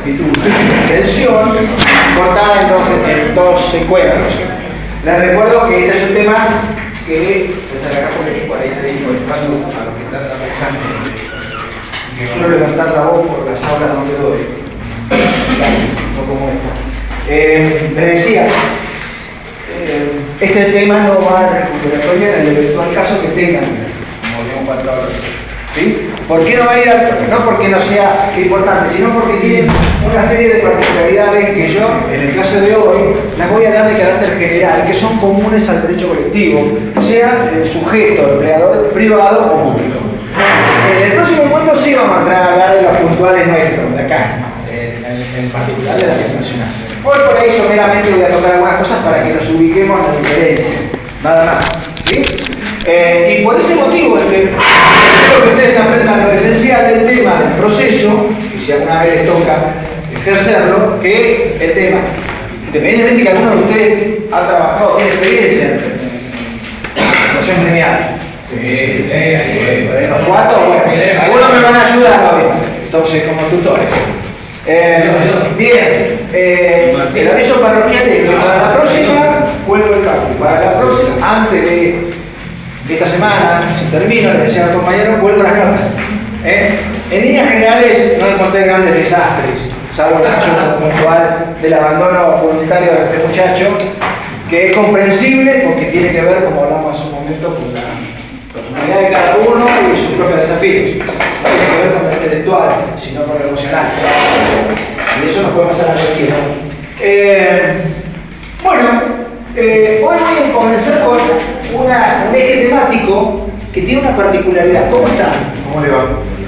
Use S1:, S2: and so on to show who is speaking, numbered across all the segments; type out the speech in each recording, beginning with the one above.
S1: titula Tensión, cortada en dos secuelas. Les recuerdo que este es un tema que les acá por el 43 y a los que están dando examen. Que suelo levantar la voz por las aulas donde doy. No como esta. Les decía, este tema no va a recuperatoria en el eventual caso que tengan, como habíamos contado ahora. ¿Sí? ¿Por qué no va a ir al no porque no sea importante, sino porque tienen una serie de particularidades que yo, en el caso de hoy, las voy a dar de carácter general, que son comunes al derecho colectivo, sea el sujeto, empleador privado o público. En el próximo encuentro sí vamos a entrar a hablar de los puntuales nuestros, de acá, en particular de la red nacional. Hoy por ahí someramente voy a tocar algunas cosas para que nos ubiquemos en la diferencia, nada más. ¿Sí? Y por ese motivo es que quiero que ustedes aprendan lo esencial del tema del proceso, y si alguna vez les toca ejercerlo, que el tema, independientemente que algunos de ustedes han trabajado, tienen experiencia en situación gremial. Los cuatro, bueno, algunos me van a ayudar hoy, entonces como tutores. Bien, el aviso parroquial es que para la próxima vuelvo el cálculo. Para la próxima, antes de esta semana, si termino, les decía al compañero, vuelvo las notas. En líneas generales no encontré grandes desastres, salvo el caso puntual del abandono voluntario de este muchacho, que es comprensible porque tiene que ver, como hablamos hace un momento, con la personalidad de cada uno y sus propios desafíos. No tiene que ver con lo intelectual, sino con lo emocional. Y eso nos puede pasar a cualquiera. Hoy voy a comenzar con un eje temático que tiene una particularidad. ¿Cómo están?
S2: ¿Cómo le va?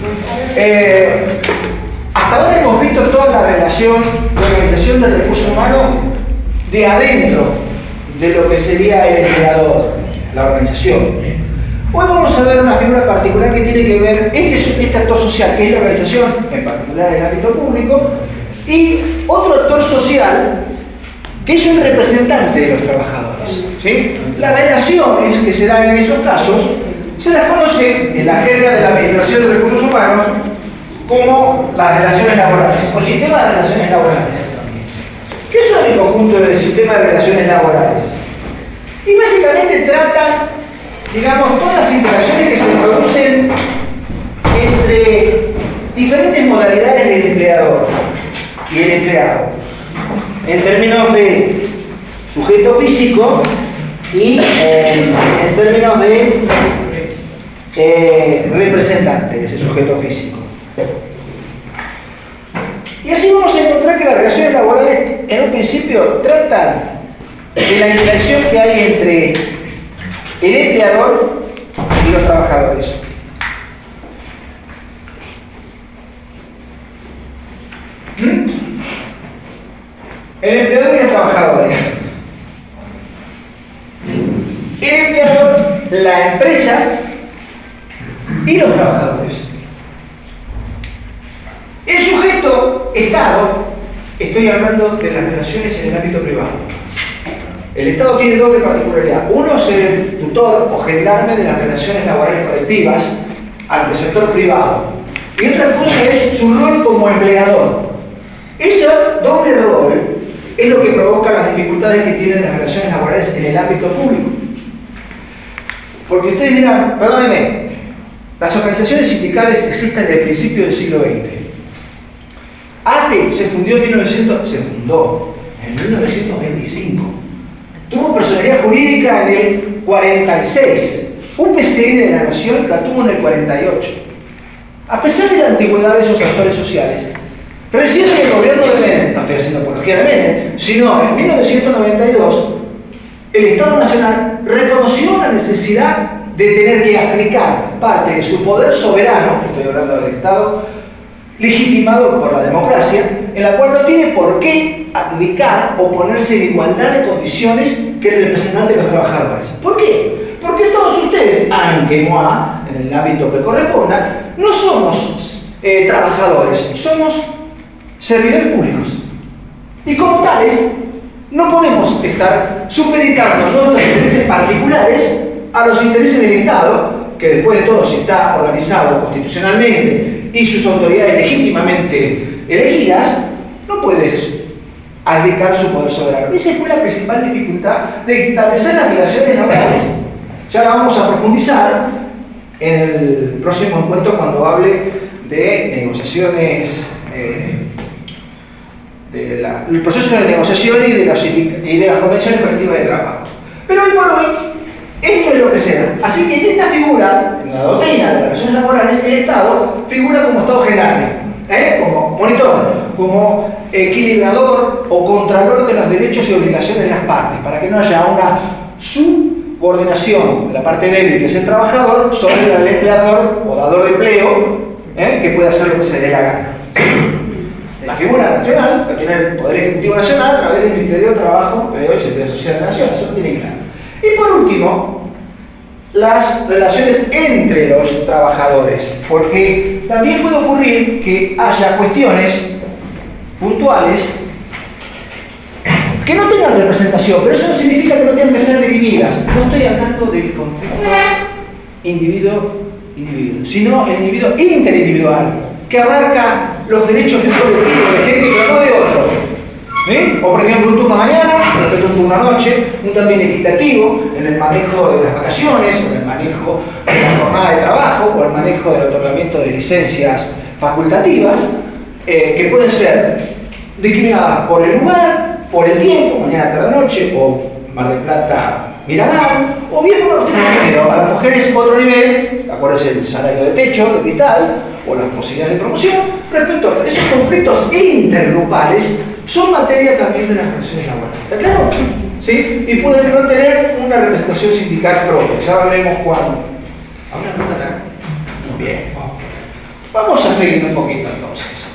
S1: Hasta ahora hemos visto toda la relación de organización del recurso humano de adentro de lo que sería el empleador, la organización. Hoy vamos a ver una figura particular que tiene que ver este actor social, que es la organización, en particular en el ámbito público, y otro actor social que es un representante de los trabajadores. ¿Sí? Las relaciones que se dan en esos casos se las conoce en la jerga de la Administración de Recursos Humanos como las relaciones laborales o sistema de relaciones laborales. ¿Qué son el conjunto del sistema de relaciones laborales? Y básicamente tratan, digamos, todas las interacciones que se producen entre diferentes modalidades del empleador y el empleado, en términos de sujeto físico y en términos de representante de ese sujeto físico. Y así vamos a encontrar que las relaciones laborales en un principio tratan de la interacción que hay entre el empleador y los trabajadores. El empleador y los trabajadores. El empleador, la empresa y los trabajadores. El sujeto Estado, estoy hablando de las relaciones en el ámbito privado. El Estado tiene doble particularidad. Uno es el tutor o gendarme de las relaciones laborales colectivas ante el sector privado. Y otra cosa es su rol como empleador. Ese doble rol es lo que provoca las dificultades que tienen las relaciones laborales en el ámbito público. Porque ustedes dirán, perdónenme, las organizaciones sindicales existen desde el principio del siglo XX. ATE se fundó en 1925. Tuvo personalidad jurídica en el 46. Un PCI de la Nación la tuvo en el 48. A pesar de la antigüedad de esos actores sociales, recién en el gobierno de Menem, no estoy haciendo apología de Menem, sino en 1992, el Estado Nacional reconoció la necesidad de tener que aplicar parte de su poder soberano, estoy hablando del Estado, legitimado por la democracia, en la cual no tiene por qué abdicar o ponerse en igualdad de condiciones que el representante de los trabajadores. ¿Por qué? Porque todos ustedes, aunque no en el ámbito que corresponda, no somos trabajadores, somos servidores públicos. Y como tales, no podemos estar supeditando nuestros intereses particulares a los intereses del Estado, que después de todo, si está organizado constitucionalmente y sus autoridades legítimamente elegidas, no puede abdicar su poder soberano. Esa fue la principal dificultad de establecer las relaciones laborales. Ya la vamos a profundizar en el próximo encuentro cuando hable de negociaciones, el proceso de negociación y de las convenciones colectivas de trabajo. Pero hoy por hoy, esto es lo que se da. Así que en esta figura, en la doctrina de las relaciones laborales, el Estado figura como Estado general, como monitor, como equilibrador o contralor de los derechos y obligaciones de las partes, para que no haya una subordinación de la parte débil, que es el trabajador, sobre el empleador o dador de empleo, que puede hacer lo que se le dé la gana. La figura nacional la tiene el Poder Ejecutivo Nacional a través del Ministerio de Trabajo, Empleo y Seguridad Social de la Nación, eso tiene claro. Y por último, las relaciones entre los trabajadores, porque también puede ocurrir que haya cuestiones puntuales que no tengan representación, pero eso no significa que no tengan que ser divididas. No estoy hablando del conflicto individuo-individuo, sino el individuo interindividual, que abarca los derechos de un colectivo de gente, pero no de otro. O por ejemplo, un turno mañana respecto a un turno anoche, un tanto inequitativo en el manejo de las vacaciones, o en el manejo de la jornada de trabajo, o el manejo del otorgamiento de licencias facultativas, que pueden ser discriminadas por el lugar, por el tiempo, mañana, tarde, noche, o Mar del Plata, Miramar, o bien por los temas de género. A las mujeres otro nivel, acuérdense el salario de techo, de cristal, o las posibilidades de promoción. Respecto a esos conflictos intergrupales, son materia también de las relaciones laborales. ¿Está claro? ¿Sí? Y pueden no tener una representación sindical propia. Ya veremos cuándo. ¿Alguna pregunta acá? Bien. Vamos a seguir un poquito entonces.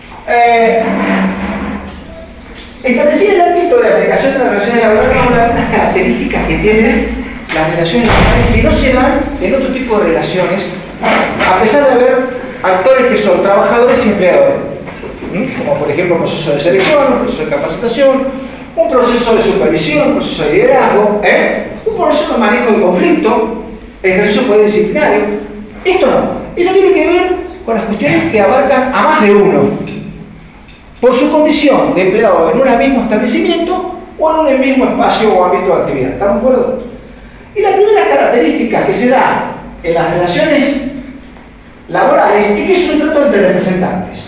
S1: Establecer el ámbito de aplicación de las relaciones laborales es una de las características que tienen las relaciones laborales que no se dan en otro tipo de relaciones, a pesar de haber actores que son trabajadores y empleadores. Como por ejemplo un proceso de selección, un proceso de capacitación, un proceso de supervisión, un proceso de liderazgo, un proceso de manejo de conflicto, ejercicio de poder disciplinario. Esto no. Esto tiene que ver con las cuestiones que abarcan a más de uno, por su condición de empleado en un mismo establecimiento o en un mismo espacio o ámbito de actividad. ¿Estamos de acuerdo? Y la primera característica que se da en las relaciones laborales es que es un trato entre representantes.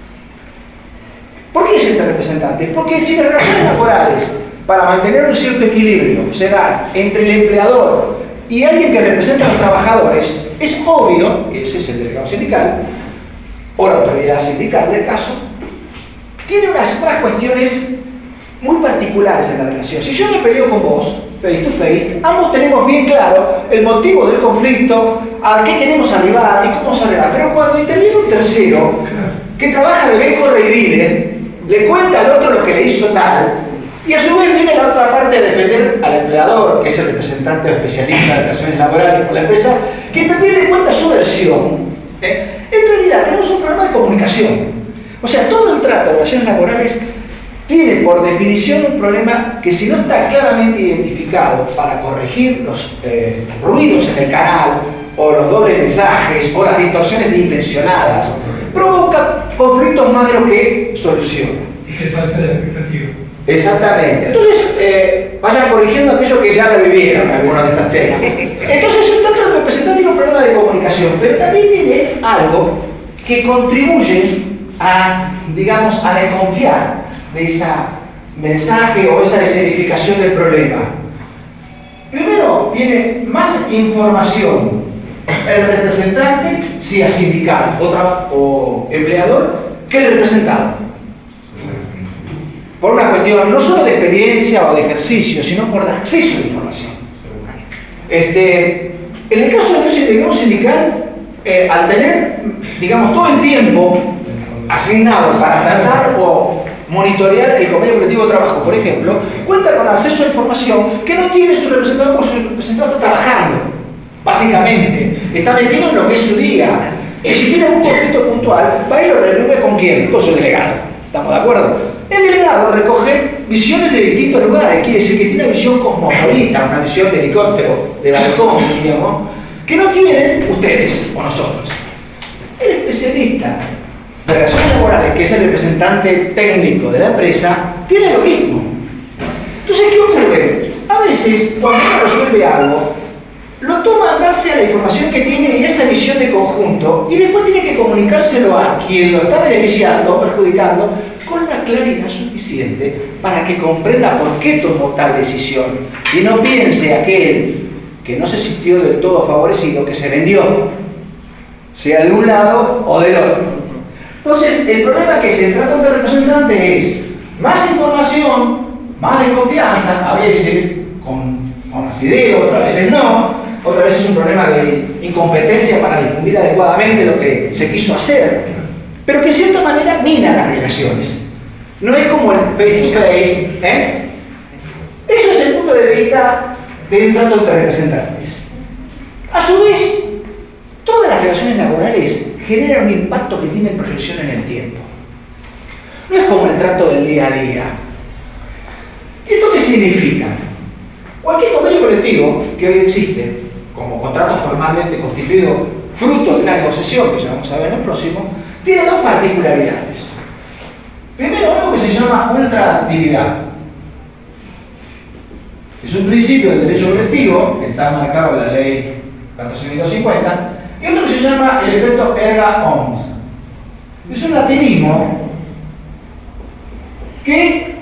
S1: ¿Por qué es entre representantes? Porque si las relaciones laborales, para mantener un cierto equilibrio, se dan entre el empleador y alguien que representa a los trabajadores, es obvio que ese es el delegado sindical, o la autoridad sindical del caso, tiene unas cuestiones muy particulares en la relación. Si yo me peleo con vos, face to face, ambos tenemos bien claro el motivo del conflicto, a qué queremos arribar y cómo se arriba. Pero cuando interviene un tercero, que trabaja de ven, corre y vive, le cuenta al otro lo que le hizo tal, y a su vez viene la otra parte a defender al empleador, que es el representante o especialista de relaciones laborales por la empresa, que también le cuenta su versión. En realidad tenemos un problema de comunicación. O sea, todo el trato de relaciones laborales tiene por definición un problema que, si no está claramente identificado para corregir los ruidos en el canal, o los dobles mensajes, o las distorsiones intencionadas, provoca conflictos más de lo que soluciona.
S2: Y que falsa la expectativa.
S1: Exactamente. Entonces, vayan corrigiendo aquello que ya lo vivieron algunas de estas temas. Entonces, un tanto el representante tiene un problema de comunicación, pero también tiene algo que contribuye a, digamos, a desconfiar de ese mensaje o esa escenificación del problema. Primero, tiene más información el representante, sea sindical o empleador, que el representado. Por una cuestión no solo de experiencia o de ejercicio, sino por el acceso a la información. En el caso de un sindical, al tener, digamos, todo el tiempo asignado para tratar o monitorear el convenio colectivo de trabajo, por ejemplo, cuenta con acceso a información que no tiene su representante, porque su representante está trabajando, básicamente, está metido en lo que es su día. Y si tiene un conflicto puntual, va y lo resuelve con quién, con su delegado. ¿Estamos de acuerdo? El delegado recoge visiones de distintos lugares, quiere decir que tiene una visión cosmopolita, una visión de helicóptero, de balcón, digamos, que no tienen ustedes o nosotros. El especialista de relaciones laborales que es el representante técnico de la empresa, tiene lo mismo. Entonces, ¿qué ocurre? A veces, cuando uno resuelve algo, lo toma en base a la información que tiene y esa visión de conjunto, y después tiene que comunicárselo a quien lo está beneficiando o perjudicando con la claridad suficiente para que comprenda por qué tomó tal decisión y no piense aquel que no se sintió del todo favorecido, que se vendió, sea de un lado o del otro. Entonces, el problema que se trata de representantes es más información, más desconfianza, a veces con asidero, otras veces no, otras veces es un problema de incompetencia para difundir adecuadamente lo que se quiso hacer, pero que de cierta manera mina las relaciones. No es como el face to face, ¿eh? Eso es el punto de vista de un trato de representantes. A su vez, todas las relaciones laborales generan un impacto que tiene proyección en el tiempo. No es como el trato del día a día. ¿Esto qué significa? Cualquier convenio colectivo que hoy existe, como contrato formalmente constituido fruto de una negociación, que ya vamos a ver en el próximo, tiene dos particularidades. Primero, algo que se llama ultraactividad. Es un principio del derecho colectivo, que está marcado en la ley 14.250, y otro que se llama el efecto erga omnes. Es un latinismo que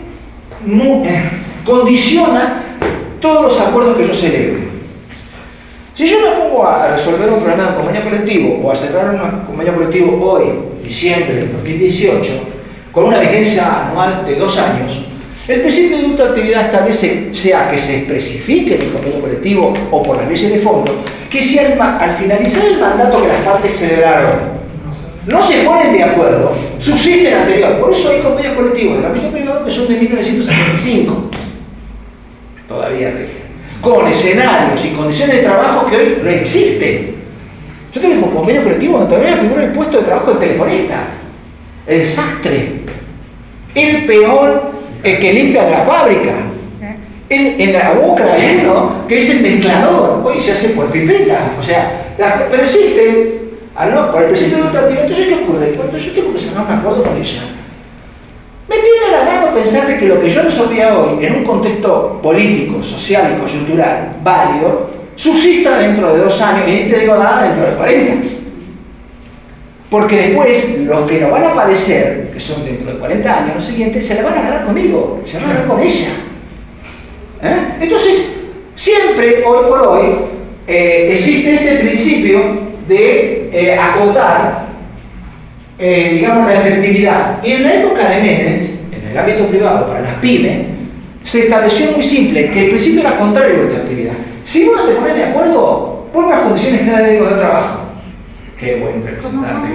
S1: condiciona todos los acuerdos que yo celebre. Si yo me pongo a resolver un problema de convenio colectivo o a cerrar un convenio colectivo hoy, diciembre del 2018, con una vigencia anual de 2 años, el principio de ultraactividad establece, sea que se especifique en el convenio colectivo o por las leyes de fondo, que si al finalizar el mandato que las partes celebraron no se ponen de acuerdo, subsiste el anterior. Por eso hay convenios colectivos del ámbito privado que son de 1975. Todavía rigen. Con escenarios y condiciones de trabajo que hoy no existen. Yo tengo un convenio colectivo donde todavía figura el puesto de trabajo del telefonista, el sastre, el peón, el que limpia la fábrica, en la boca de uno, que es el mezclador, hoy se hace por pipeta. O sea, pero existe, por el principio de ultraactividad. Entonces, ¿qué ocurre? Cuando yo tengo que cerrar un acuerdo con ella, me tiene a la mano pensar de que lo que yo resolvía hoy, en un contexto político, social y coyuntural válido, subsista dentro de 2 años, y no te digo nada dentro de 40. Porque después, los que lo van a padecer, que son dentro de 40 años, los siguientes, se la van a ganar conmigo, se van a ganar con ella. Entonces, siempre, hoy por hoy, existe este principio de acotar, digamos, la efectividad. Y en la época de Menem, en el ámbito privado, para las pymes, se estableció muy simple, que el principio era contrario a la ultraactividad. Si vos no te pones de acuerdo, pon las condiciones generales de trabajo. Qué buen representante.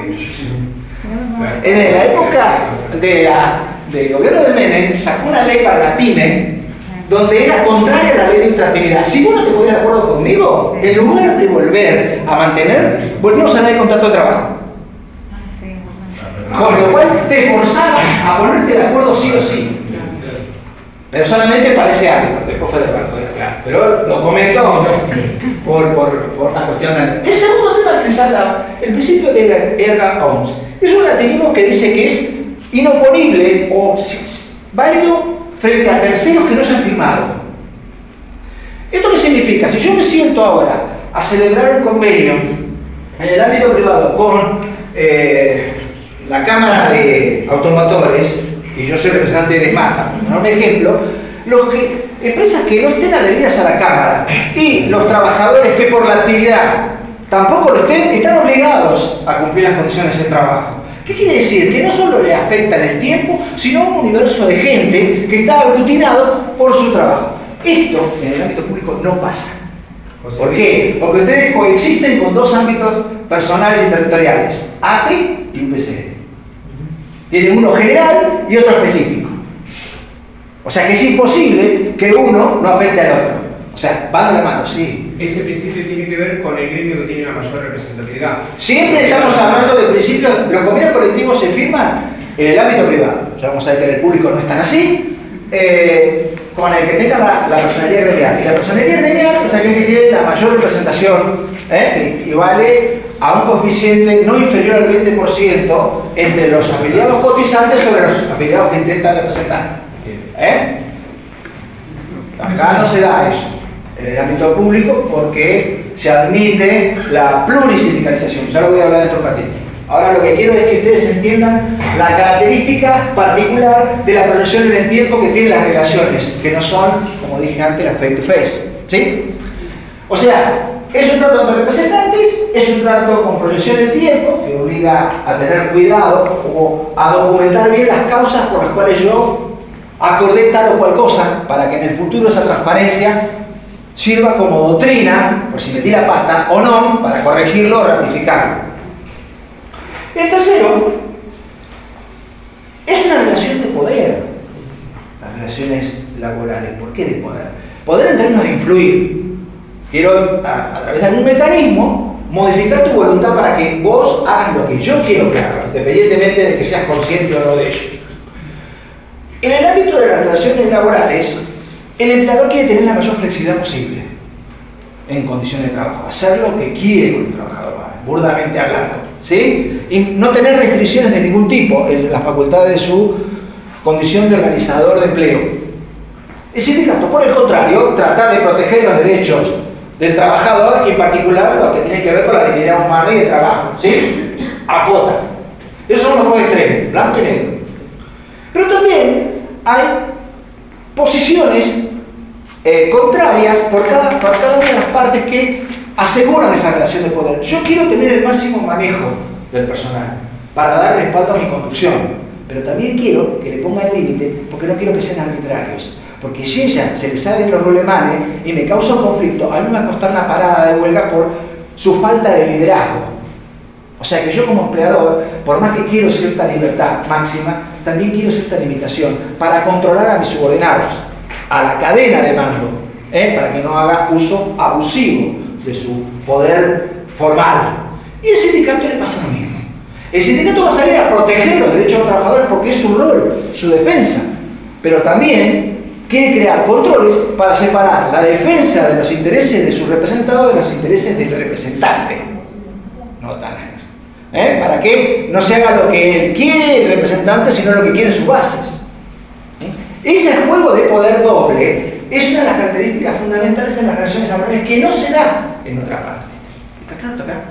S1: En la época del gobierno de Menem, sacó una ley para la pyme, donde era contraria a la ley de ultraactividad. Si vos no te podías de acuerdo conmigo, en lugar de volver a mantener, volvimos a la ley de contrato de trabajo. Con lo cual te forzaba a ponerte de acuerdo sí o sí. Pero solamente para ese ámbito, después fue de banco, claro. Pero lo comento por una cuestión. El segundo tema que salga, el principio de erga omnes, es un latinismo que dice que es inoponible o válido frente a terceros que no hayan firmado. ¿Esto qué significa? Si yo me siento ahora a celebrar un convenio en el ámbito privado con la Cámara de Automotores, y yo soy representante de MATA, por un ejemplo, empresas que no estén adheridas a la Cámara y los trabajadores que por la actividad tampoco lo estén, están obligados a cumplir las condiciones de trabajo. ¿Qué quiere decir? Que no solo le afecta en el tiempo, sino a un universo de gente que está aglutinado por su trabajo. Esto en el ámbito público no pasa. ¿Por qué? Porque ustedes coexisten con 2 ámbitos personales y territoriales, ATE y UPCN. Tienen uno general y otro específico. O sea que es imposible que uno no afecte al otro. O sea, van de la mano, sí.
S3: Ese principio tiene que ver con el gremio que tiene la mayor representatividad.
S1: Siempre estamos hablando de principios. Los convenios colectivos se firman en el ámbito privado. Ya vamos a ver que en el público no están así. Con el que tenga la personalidad gremial. Y la personalidad gremial es aquel que tiene la mayor representación, que equivale a un coeficiente no inferior al 20% entre los afiliados cotizantes sobre los afiliados que intentan representar. Acá no se da eso en el ámbito público porque se admite la plurisindicalización. Ya lo voy a hablar dentro de un ratito. Ahora lo que quiero es que ustedes entiendan la característica particular de la proyección en el tiempo que tienen las relaciones, que no son, como dije antes, las face to face. ¿Sí? O sea, es un trato de representantes, es un trato con proyección en el tiempo, que obliga a tener cuidado o a documentar bien las causas por las cuales yo acordé tal o cual cosa, para que en el futuro esa transparencia sirva como doctrina, por si metí la pata o no, para corregirlo o ratificarlo. El tercero es una relación de poder, las relaciones laborales. ¿Por qué de poder? Poder en términos de influir. Quiero, a través de algún mecanismo, modificar tu voluntad para que vos hagas lo que yo quiero que hagas, independientemente de que seas consciente o no de ello. En el ámbito de las relaciones laborales, el empleador quiere tener la mayor flexibilidad posible en condiciones de trabajo, hacer lo que quiere con el trabajador, burdamente hablando, ¿sí? Y no tener restricciones de ningún tipo en la facultad de su condición de organizador de empleo. El sindicato, por el contrario, tratar de proteger los derechos del trabajador y en particular los que tienen que ver con la dignidad humana y el trabajo, ¿sí? Acota. Esos son los dos extremos, blanco y negro. Pero también hay posiciones contrarias por cada una de las partes que aseguran esa relación de poder. Yo quiero tener el máximo manejo del personal para dar respaldo a mi conducción, pero también quiero que le pongan límite porque no quiero que sean arbitrarios. Porque si ella se le salen los rolemanes y me causa un conflicto, a mí me va a costar una parada de huelga por su falta de liderazgo. O sea que yo como empleador, por más que quiero cierta libertad máxima, también quiero cierta limitación para controlar a mis subordinados, a la cadena de mando, para que no haga uso abusivo de su poder formal. Y el sindicato le pasa lo mismo. El sindicato va a salir a proteger los derechos de los trabajadores porque es su rol, su defensa, pero también quiere crear controles para separar la defensa de los intereses de su representado de los intereses del representante. No tan para que no se haga lo que él quiere el representante, sino lo que quieren sus bases. Ese juego de poder doble es una de las características fundamentales en las relaciones laborales que no se da en otra parte. ¿Está claro? ¿Está claro?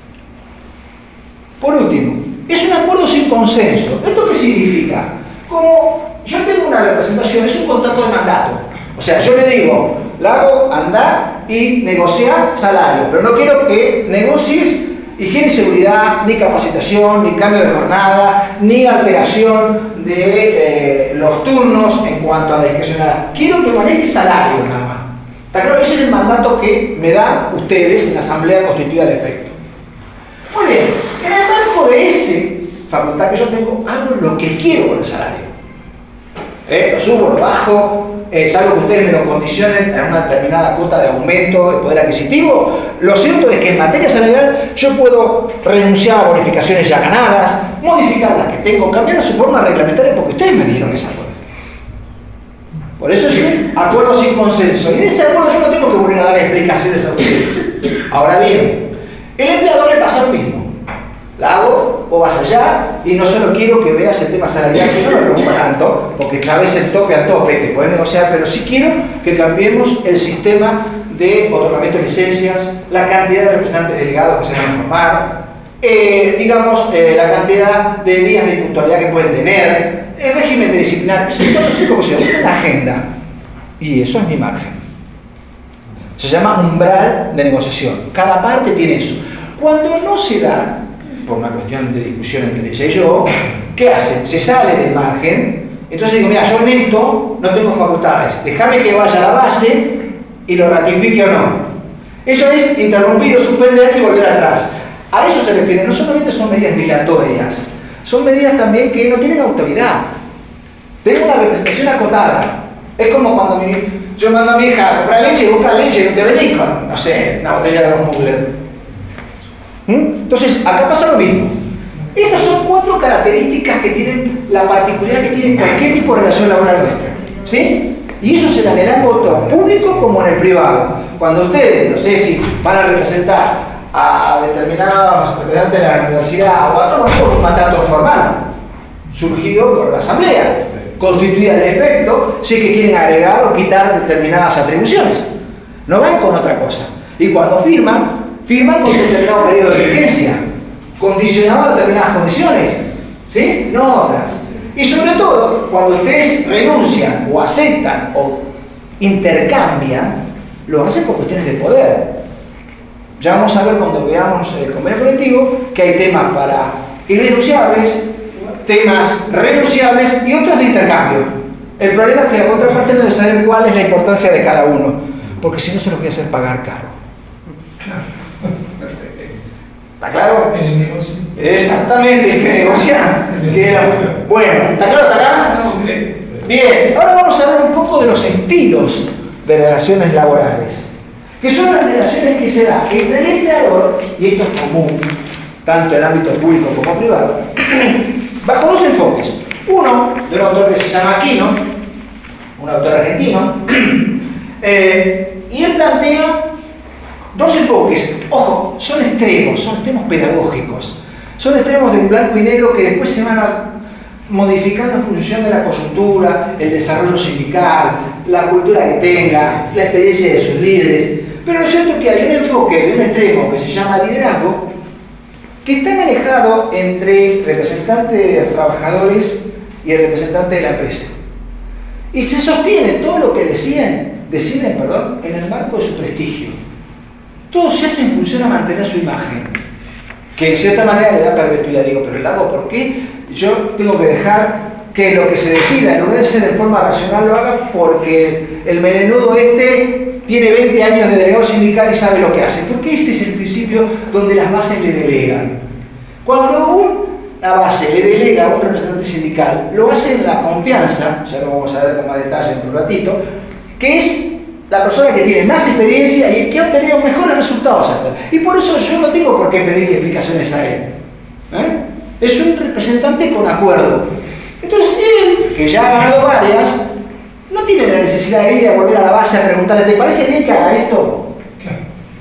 S1: Por último, es un acuerdo sin consenso. ¿Esto qué significa? Como yo tengo una representación, es un contrato de mandato. O sea, yo le digo, Lago, anda y negocia salario, pero no quiero que negocies higiene y seguridad, ni capacitación, ni cambio de jornada, ni alteración de los turnos en cuanto a la discrecionalidad. Quiero que maneje salario nada más. ¿Está claro? Ese es el mandato que me dan ustedes en la asamblea constituida al efecto. Muy bien, en el marco de ese facultad que yo tengo, hago lo que quiero con el salario. Lo subo, lo bajo, salvo que ustedes me lo condicionen a una determinada cuota de aumento de poder adquisitivo. Lo cierto es que en materia salarial yo puedo renunciar a bonificaciones ya ganadas, modificar las que tengo, cambiar su forma reglamentaria porque ustedes me dieron esa cuota. Por eso es un acuerdo sin consenso. Y en ese acuerdo yo no tengo que volver a dar explicaciones a ustedes. Ahora bien, el empleador le pasa lo mismo. La hago, vos vas allá y no solo quiero que veas el tema salarial, que no me preocupa tanto, porque sabes el tope a tope que podés negociar, pero sí quiero que cambiemos el sistema de otorgamiento de licencias, la cantidad de representantes delegados que se van a formar, la cantidad de días de impuntualidad que pueden tener, el régimen de disciplinar, eso todo es como se llama una agenda. Y eso es mi margen. Se llama umbral de negociación. Cada parte tiene eso. Cuando no se da, por una cuestión de discusión entre ella y yo, ¿qué hace? Se sale del margen, entonces digo, mira, yo en esto no tengo facultades, déjame que vaya a la base y lo ratifique o no. Eso es interrumpir o suspender y volver atrás. A eso se refiere, no solamente son medidas dilatorias, son medidas también que no tienen autoridad. Tengo una representación acotada. Es como cuando yo mando a mi hija a comprar leche y buscar leche y no te venís con, no sé, una botella de Don Mugler. Entonces, acá pasa lo mismo. Estas son 4 características que tienen la particularidad que tiene cualquier tipo de relación laboral nuestra. ¿Sí? Y eso se da en el ámbito público como en el privado. Cuando ustedes, no sé si van a representar a determinados representantes de la universidad o a todos por un mandato formal, surgido por la asamblea, constituida de efecto, si es que quieren agregar o quitar determinadas atribuciones. No van con otra cosa. Y cuando firman con un determinado periodo de vigencia, condicionado a determinadas condiciones, ¿sí? No otras. Y sobre todo, cuando ustedes renuncian o aceptan o intercambian, lo hacen por cuestiones de poder. Ya vamos a ver cuando veamos el convenio colectivo que hay temas para irrenunciables, temas renunciables y otros de intercambio. El problema es que la contraparte no debe saber cuál es la importancia de cada uno, porque si no se los voy a hacer pagar caro. ¿Está claro?
S2: En el negocio.
S1: Exactamente, el que negocia. Bueno, ¿está claro hasta acá? Bien, ahora vamos a ver un poco de los estilos de relaciones laborales, que son las relaciones que se dan entre el empleador, y esto es común, tanto en el ámbito público como privado, bajo dos enfoques. Uno, de un autor que se llama Aquino, un autor argentino, y él plantea dos enfoques. Ojo, son extremos pedagógicos, son extremos de blanco y negro que después se van modificando en función de la coyuntura, el desarrollo sindical, la cultura que tenga, la experiencia de sus líderes. Pero lo cierto es que hay un enfoque de un extremo que se llama liderazgo, que está manejado entre el representante de los trabajadores y el representante de la empresa. Y se sostiene todo lo que deciden en el marco de su prestigio. Todo se hace en función a mantener su imagen, que en cierta manera le da perpetuidad. Digo, pero Lago, ¿por qué yo tengo que dejar que lo que se decida, en lugar de ser de forma racional, lo haga porque el melenudo tiene 20 años de delegado sindical y sabe lo que hace? Porque ese es el principio donde las bases le delegan. Cuando una base le delega a un representante sindical, lo hace en la confianza, ya lo vamos a ver con más detalle en un ratito, que es la persona que tiene más experiencia y que ha obtenido mejores resultados. Y por eso yo no tengo por qué pedirle explicaciones a él. Es un representante con acuerdo. Entonces él, que ya ha ganado varias, no tiene la necesidad de ir a volver a la base a preguntarle, ¿te parece bien que haga esto?
S2: Claro.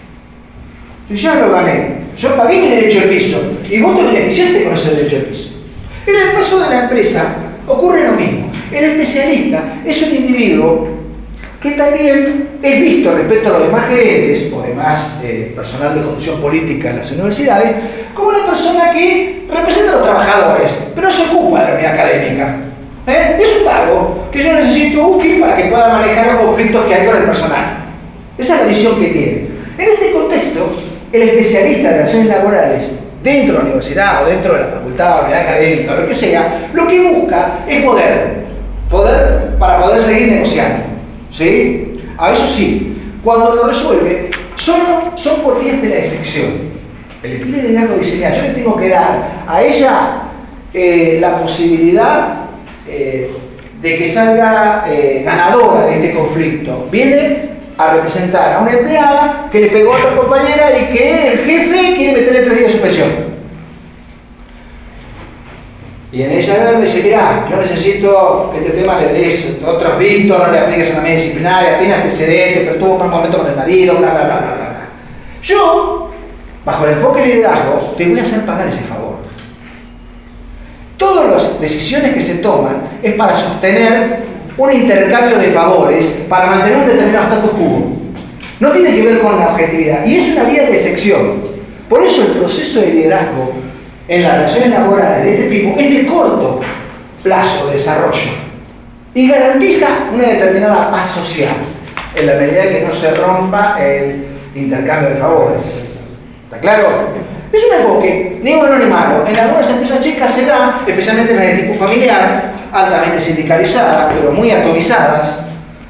S1: Yo ya lo gané, yo pagué mi derecho de piso y vos te beneficiaste con ese derecho de piso. En el caso de la empresa ocurre lo mismo. El especialista es un individuo que también es visto respecto a los demás gerentes o demás personal de conducción política en las universidades como una persona que representa a los trabajadores, pero no se ocupa de la unidad académica. Es un cargo que yo necesito útil para que pueda manejar los conflictos que hay con el personal. Esa es la visión que tiene. En este contexto, el especialista de relaciones laborales dentro de la universidad o dentro de la facultad o unidad académica o lo que sea, lo que busca es poder para poder seguir negociando. ¿Sí? A eso sí, cuando lo resuelve, son por vías de la excepción. El estilo de liderazgo dice, mira, yo le tengo que dar a ella la posibilidad de que salga ganadora de este conflicto. Viene a representar a una empleada que le pegó a otra compañera y que el jefe quiere meterle 3 días de suspensión. Y en ella me dice, mira, yo necesito que este tema le des otros vistos, no le apliques una medida disciplinaria, tiene antecedentes, pero tuvo un mal momento con el marido, bla, bla, bla, bla, bla. Yo, bajo el enfoque de liderazgo, te voy a hacer pagar ese favor. Todas las decisiones que se toman es para sostener un intercambio de favores, para mantener un determinado status quo. No tiene que ver con la objetividad, y es una vía de excepción. Por eso el proceso de liderazgo en las relaciones laborales de este tipo es de corto plazo de desarrollo y garantiza una determinada paz social en la medida que no se rompa el intercambio de favores. ¿Está claro? Es un enfoque, ni bueno ni malo. En algunas empresas checas se da, especialmente en las de tipo familiar, altamente sindicalizadas, pero muy atomizadas,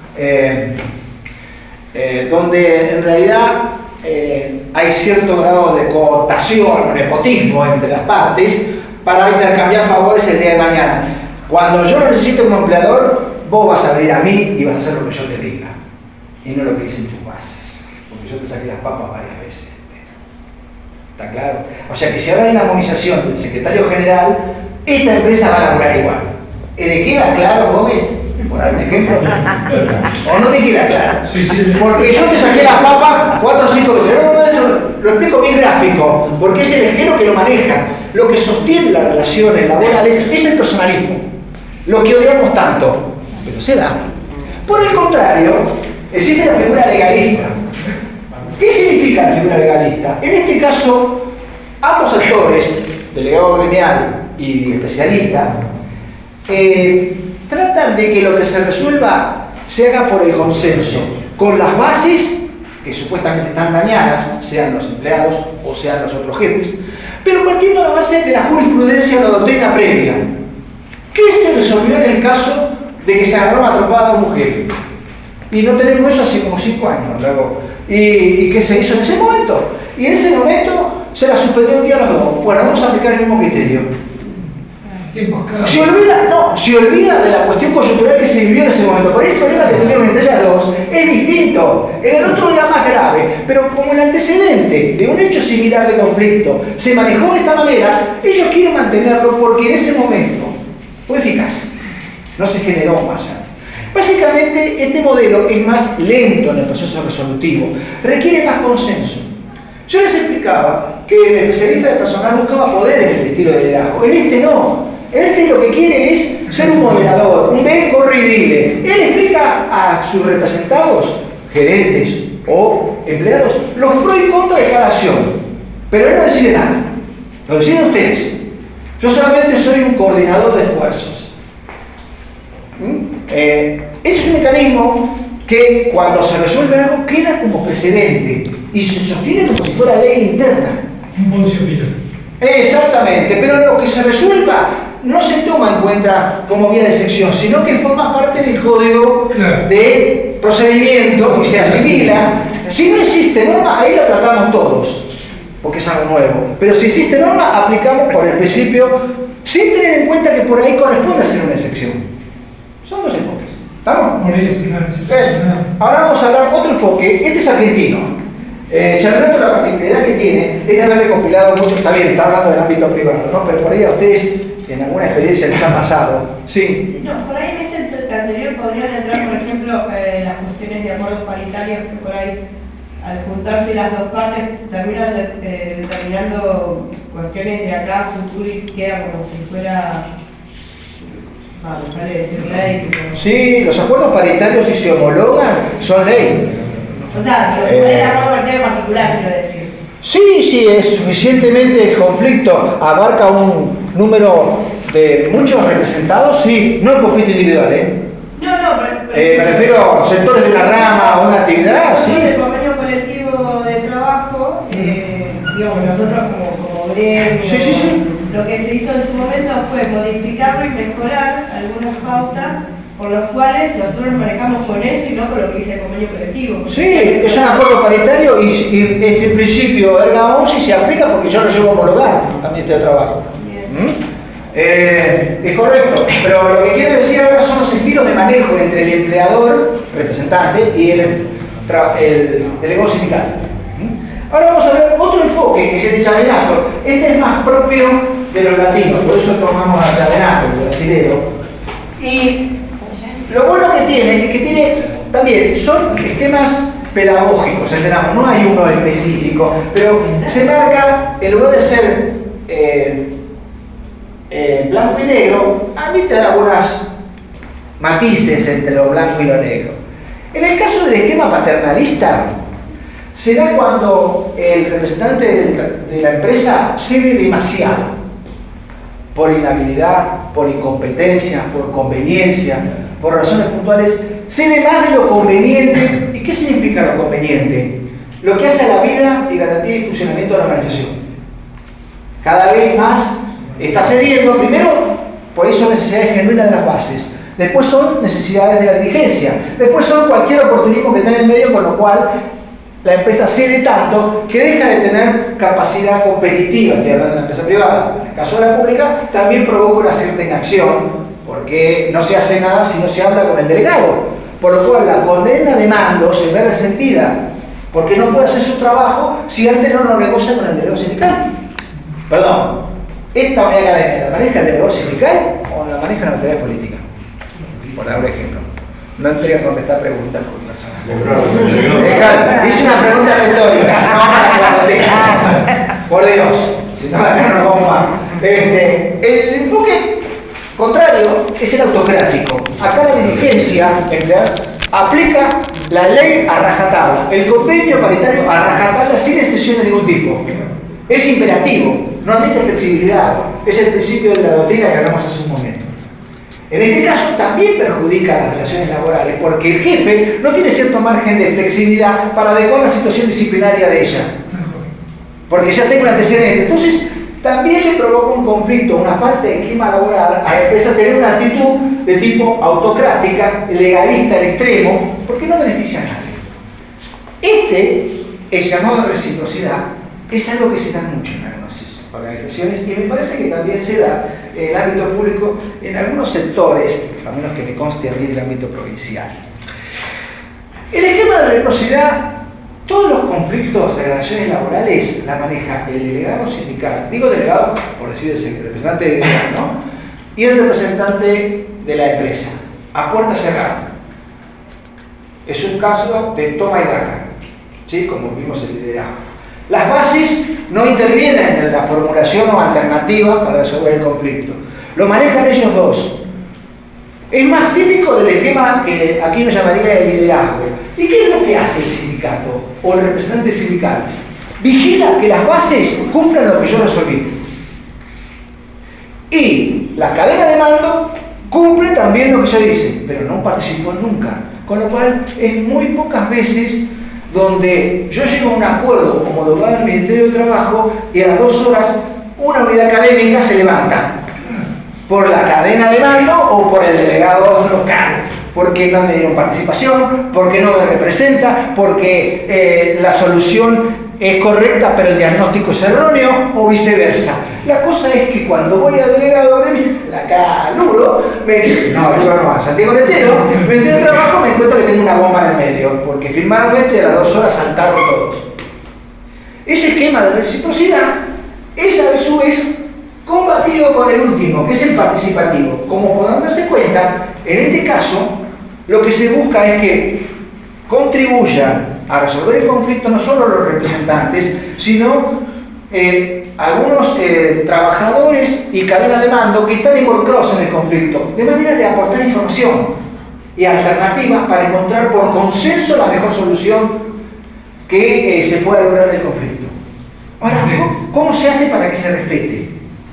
S1: donde en realidad hay cierto grado de cooptación o nepotismo entre las partes para intercambiar favores el día de mañana. Cuando yo lo necesito como empleador, vos vas a venir a mí y vas a hacer lo que yo te diga y no lo que dicen tus bases, porque yo te saqué las papas varias veces. ¿Está claro? O sea que si ahora hay una armonización del secretario general, esta empresa va a laburar igual. ¿De qué era claro, Gómez? por dar un ejemplo. O no te queda claro.
S2: Sí, sí.
S1: Porque yo te saqué las papas 4 o 5 veces. Lo explico bien gráfico, porque es el esquema que lo maneja. Lo que sostiene las relaciones laborales es el personalismo. Lo que odiamos tanto, pero se da. Por el contrario, existe la figura legalista. ¿Qué significa la figura legalista? En este caso, ambos actores, delegado gremial y especialista, tratan de que lo que se resuelva se haga por el consenso, con las bases que supuestamente están dañadas, sean los empleados o sean los otros jefes, pero partiendo de la base de la jurisprudencia o la doctrina previa. ¿Qué se resolvió en el caso de que se agarró a tropada a una mujer? Y no tenemos eso hace como 5 años, luego. ¿Y qué se hizo en ese momento? Y en ese momento se la suspendió un día a los dos. Bueno, vamos a aplicar el mismo criterio. Se olvida de la cuestión coyuntural que se vivió en ese momento. Por ahí el problema que tuvieron entre las dos es distinto. En el otro era más grave, pero como el antecedente de un hecho similar de conflicto se manejó de esta manera, ellos quieren mantenerlo porque en ese momento fue eficaz. No se generó más allá. Básicamente, este modelo es más lento en el proceso resolutivo, requiere más consenso. Yo les explicaba que el especialista de personal buscaba poder en el estilo de liderazgo. En este no. En este lo que quiere es ser un moderador, un ven, corre y dile. Él explica a sus representados, gerentes o empleados, los pros y contras de cada acción. Pero él no decide nada. Lo deciden ustedes. Yo solamente soy un coordinador de esfuerzos. Ese es un mecanismo que cuando se resuelve algo queda como precedente y se sostiene como si fuera ley interna.
S2: Un Poncio Pilato.
S1: Exactamente, pero lo que se resuelva no se toma en cuenta como vía de sección, sino que forma parte del código de procedimiento y se asimila. Si no existe norma, ahí la tratamos todos, porque es algo nuevo. Pero si existe norma, aplicamos por el principio, sin tener en cuenta que por ahí corresponde hacer una excepción. Son dos enfoques. ¿Estamos? Ahora vamos a hablar otro enfoque. Este es argentino. Charlato, la particularidad que tiene es de haber recopilado mucho. Está bien, está hablando del ámbito privado, ¿no? Pero por ahí a ustedes, en alguna experiencia les ha pasado. Sí.
S4: No, por ahí en este anterior podrían entrar, por ejemplo, las cuestiones de acuerdos paritarios, que por ahí, al juntarse las dos partes, terminan determinando cuestiones de acá, futuris, queda como si fuera. Me sale decir ley.
S1: Sí, los acuerdos paritarios, si se homologan, son ley.
S4: O sea, el acuerdo paritario particular, quiero decir.
S1: Sí, es suficientemente el conflicto, abarca un número de muchos representados, sí, no el conflicto individual,
S4: No,
S1: me refiero a sectores de una rama o una actividad, sí.
S4: El convenio colectivo de trabajo, digamos, nosotros como gremio,
S1: sí.
S4: Lo que se hizo en su momento fue modificarlo y mejorar algunas pautas por los cuales nosotros manejamos con eso y no con lo que dice el convenio colectivo. Sí,
S1: es un acuerdo paritario y este principio de la OMSI se aplica porque yo lo llevo a homologar también este trabajo. Es correcto, pero lo que quiero decir ahora son los estilos de manejo entre el empleador, representante, y el delegado sindical. Ahora vamos a ver otro enfoque, que es el de Chavenato. Este es más propio de los latinos, por eso tomamos a Chavenato, el brasilero. Y lo bueno que tiene es que tiene también, son esquemas pedagógicos, entendamos, no hay uno específico, pero se marca, en lugar de ser blanco y negro, admite algunas matices entre lo blanco y lo negro. En el caso del esquema paternalista, será cuando el representante de la empresa cede demasiado, por inhabilidad, por incompetencia, por conveniencia, por razones puntuales, cede más de lo conveniente. ¿Y qué significa lo conveniente? Lo que hace a la vida y garantía y funcionamiento de la organización. Cada vez más está cediendo, primero, por eso necesidades genuinas de las bases. Después son necesidades de la dirigencia. Después son cualquier oportunismo que está en el medio, con lo cual la empresa cede tanto que deja de tener capacidad competitiva. Estoy hablando de la empresa privada. En el caso de la pública, también provoca una cierta inacción, porque no se hace nada si no se habla con el delegado. Por lo cual la condena de mando se ve resentida, porque no puede hacer su trabajo si antes no lo negocia con el delegado sindical. Perdón, esta unidad académica, ¿la maneja el delegado sindical o la maneja la autoridad política? por dar un ejemplo. No entré a contestar preguntas por una zona. Hice una pregunta retórica, no para que la contesten. Por Dios, si no, acá no nos vamos más. El enfoque contrario es el autocrático. Acá la dirigencia aplica la ley a rajatabla, el convenio paritario a rajatabla sin excepción de ningún tipo. Es imperativo, no admite flexibilidad. Es el principio de la doctrina que hablamos hace un momento. En este caso también perjudica las relaciones laborales porque el jefe no tiene cierto margen de flexibilidad para adecuar la situación disciplinaria de ella. Porque ya tengo un antecedente. Entonces, también le provoca un conflicto, una falta de clima laboral a la empresa tener una actitud de tipo autocrática, legalista al extremo, porque no beneficia a nadie. El llamado de reciprocidad, es algo que se da mucho en algunas organizaciones y me parece que también se da en el ámbito público en algunos sectores, a menos que me conste a mí del ámbito provincial. El esquema de reciprocidad, todos los conflictos de relaciones laborales la maneja el delegado sindical, digo delegado por decir el representante de ¿no? Y el representante de la empresa, a puerta cerrada. Es un caso de toma y daca, ¿sí? Como vimos el liderazgo. Las bases no intervienen en la formulación o alternativa para resolver el conflicto. Lo manejan ellos dos. Es más típico del esquema que aquí nos llamaría el liderazgo. ¿Y qué es lo que hace el sindicato o el representante sindical? Vigila que las bases cumplan lo que yo resolví. Y la cadena de mando cumple también lo que yo hice, pero no participó nunca. Con lo cual es muy pocas veces donde yo llego a un acuerdo homologado al Ministerio de Trabajo y a las 2 horas una unidad académica se levanta por la cadena de mando o por el delegado local, porque no me dieron participación, porque no me representa, porque la solución es correcta pero el diagnóstico es erróneo o viceversa. La cosa es que cuando voy al delegado de la Caluro, a Santiago Letero, me doy de trabajo, me encuentro que tengo una bomba en el medio, porque firmaron esto y a las 2 horas saltaron todos. Ese esquema de reciprocidad es a su vez combatido con el último, que es el participativo. Como podrán darse cuenta, en este caso, lo que se busca es que contribuyan a resolver el conflicto no solo los representantes, sino algunos trabajadores y cadena de mando que están involucrados en el conflicto, de manera de aportar información y alternativas para encontrar por consenso la mejor solución que se pueda lograr del conflicto. Ahora, ¿cómo se hace para que se respete?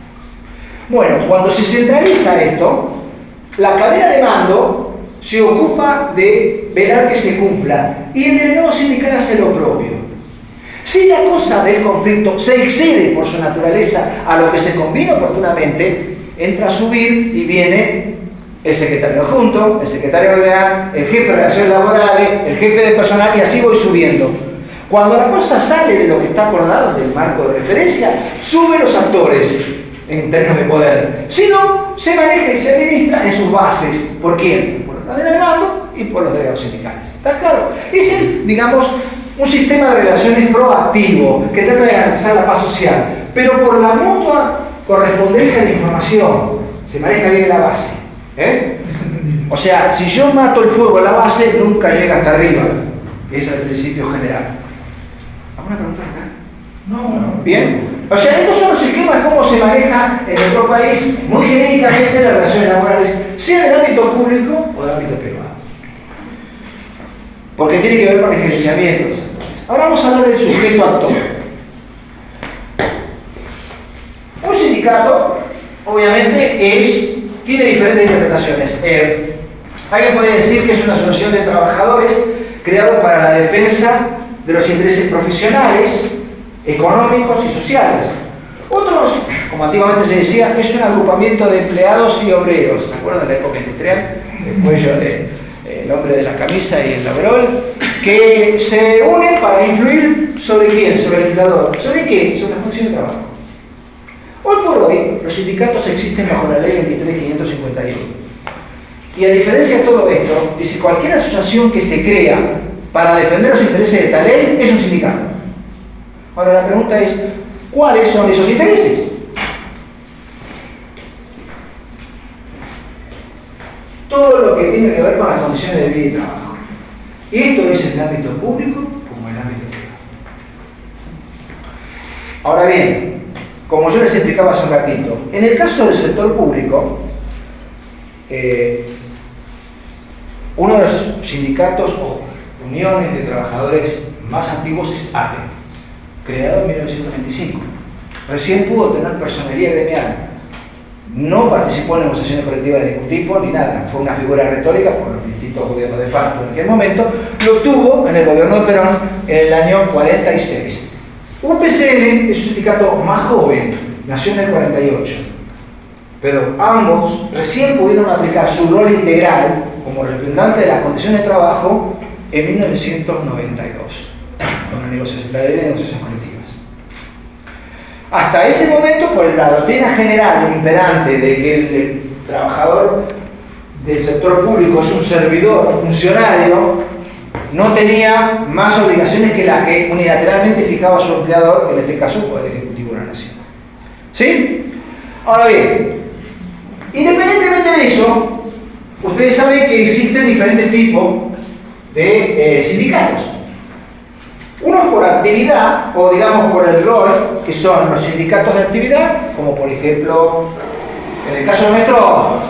S1: Bueno, cuando se centraliza esto, la cadena de mando se ocupa de velar que se cumpla y el delegado sindical hace lo propio. Si la cosa del conflicto se excede por su naturaleza a lo que se combina oportunamente, entra a subir y viene el secretario adjunto, el secretario general, el jefe de relaciones laborales, el jefe de personal y así voy subiendo. Cuando la cosa sale de lo que está acordado del marco de referencia, suben los actores en términos de poder. Si no, se maneja y se administra en sus bases. ¿Por quién? Por la cadena de mando y por los delegados sindicales. ¿Está claro? Es el, digamos, un sistema de relaciones proactivo que trata de garantizar la paz social, pero por la mutua correspondencia de información se maneja bien la base. O sea, si yo mato el fuego en la base, nunca llega hasta arriba. Ese es el principio general. ¿Alguna pregunta acá? No. ¿Bien? O sea, estos son los esquemas cómo se maneja en nuestro país muy genéricamente las relaciones laborales, sea en el ámbito público o en el ámbito privado. Porque tiene que ver con el gerenciamiento de los actores. Ahora vamos a hablar del sujeto actor. Un sindicato, obviamente, tiene diferentes interpretaciones. Alguien puede decir que es una asociación de trabajadores creado para la defensa de los intereses profesionales, económicos y sociales. Otros, como antiguamente se decía, es un agrupamiento de empleados y obreros. ¿Me acuerdo de la época industrial? El cuello del hombre de la camisa y el overol, que se unen para influir ¿sobre quién? Sobre el empleador. ¿Sobre qué? Sobre la función de trabajo. Hoy por hoy, los sindicatos existen bajo la ley 23.551. Y a diferencia de todo esto, dice cualquier asociación que se crea para defender los intereses de esta ley es un sindicato. Ahora la pregunta es, ¿cuáles son esos intereses? todo lo que tiene que ver con las condiciones de vida y trabajo. Y esto es en el ámbito público como en el ámbito privado. Ahora bien, como yo les explicaba hace un ratito, en el caso del sector público, uno de los sindicatos o uniones de trabajadores más antiguos es ATE, creado en 1925. Recién pudo tener personería gremial. No participó en negociaciones colectivas de ningún tipo ni nada. Fue una figura retórica por los distintos gobiernos de facto en aquel momento. Lo tuvo en el gobierno de Perón en el año 46. UPCN es un sindicato más joven, nació en el 48. Pero ambos recién pudieron aplicar su rol integral como representante de las condiciones de trabajo en 1992, con la ley de negociaciones colectivas. Hasta ese momento, por la doctrina general imperante de que el trabajador del sector público es un servidor, funcionario, no tenía más obligaciones que las que unilateralmente fijaba su empleador, que en este caso fue el Ejecutivo de la Nación. ¿Sí? Ahora bien, independientemente de eso, ustedes saben que existen diferentes tipos de sindicatos. Unos por actividad, o digamos por el rol, que son los sindicatos de actividad, como por ejemplo, en el caso nuestro,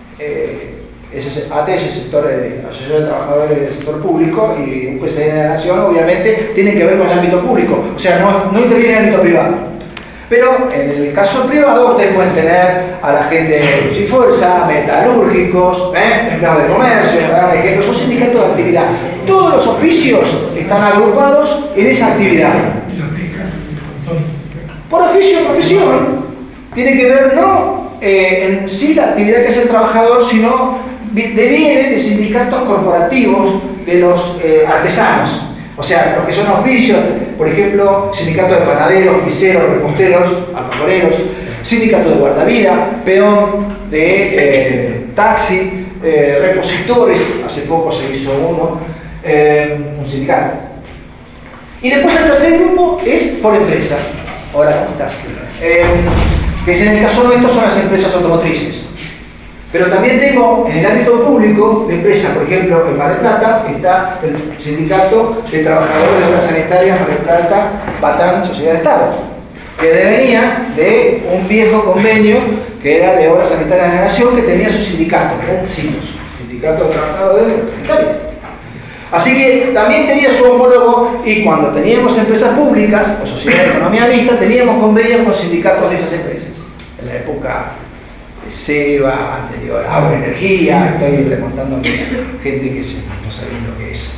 S1: ATE es el sector de la Asociación de Trabajadores del Sector Público, y UPCN de la Nación, obviamente, tiene que ver con el ámbito público, o sea, no interviene en el ámbito privado. Pero en el caso privado, ustedes pueden tener a la gente de luz y fuerza, metalúrgicos, empleados de comercio, para dar ejemplo, son sindicatos de actividad. Todos los oficios están agrupados en esa actividad. Por oficio o profesión. Tiene que ver no en sí la actividad que hace el trabajador, sino deviene de sindicatos corporativos de los artesanos. O sea, los que son oficios, por ejemplo, sindicato de panaderos, piseros, reposteros, alfajoreros, sindicato de guardavida, peón de taxi, repositores, hace poco se hizo uno, un sindicato. Y después el tercer grupo es por empresa. Hola, ¿cómo estás? Que es en el caso nuestro son las empresas automotrices. Pero también tengo en el ámbito público de empresas, por ejemplo, en Mar del Plata está el sindicato de trabajadores de obras sanitarias Mar del Plata, Batán, Sociedad de Estado, que devenía de un viejo convenio que era de obras sanitarias de la Nación, que tenía su sindicato, que eran CITOS, Sindicato de Trabajadores de Obras Sanitarias. Así que también tenía su homólogo, y cuando teníamos empresas públicas o sociedades de economía mixta, teníamos convenios con sindicatos de esas empresas. En la época SEBA, anterior, Agua Energía, estoy remontando a gente que no saben lo que es.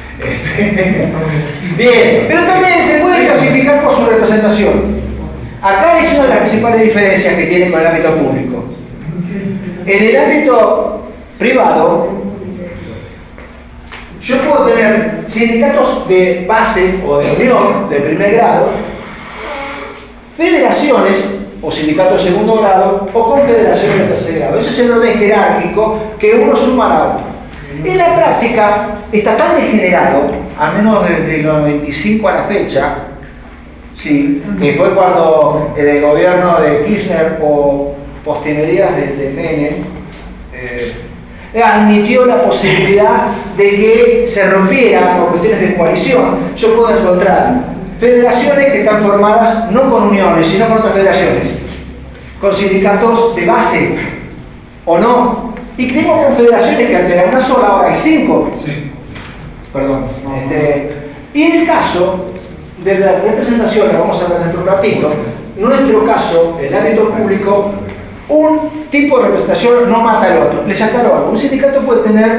S1: Bien, pero también se puede clasificar por su representación. Acá es una de las principales diferencias que tiene con el ámbito público. En el ámbito privado, yo puedo tener sindicatos de base o de unión de primer grado, federaciones o sindicatos de segundo grado, o confederaciones de tercer grado. Ese es el orden jerárquico que uno suma a otro. En la práctica está tan degenerado, a menos desde el 95 a la fecha, ¿sí? Que fue cuando el gobierno de Kirchner o posterioridades de Menem admitió la posibilidad de que se rompiera por cuestiones de coalición. Yo puedo encontrar federaciones que están formadas no con uniones, sino con otras federaciones, con sindicatos de base, o no. Y creemos confederaciones que antes era una sola, ahora hay 5.
S2: Sí.
S1: Perdón. Y en el caso de la representación, que vamos a ver dentro de un ratito, en nuestro caso, en el ámbito público, un tipo de representación no mata al otro. Les aclaro algo. Un sindicato puede tener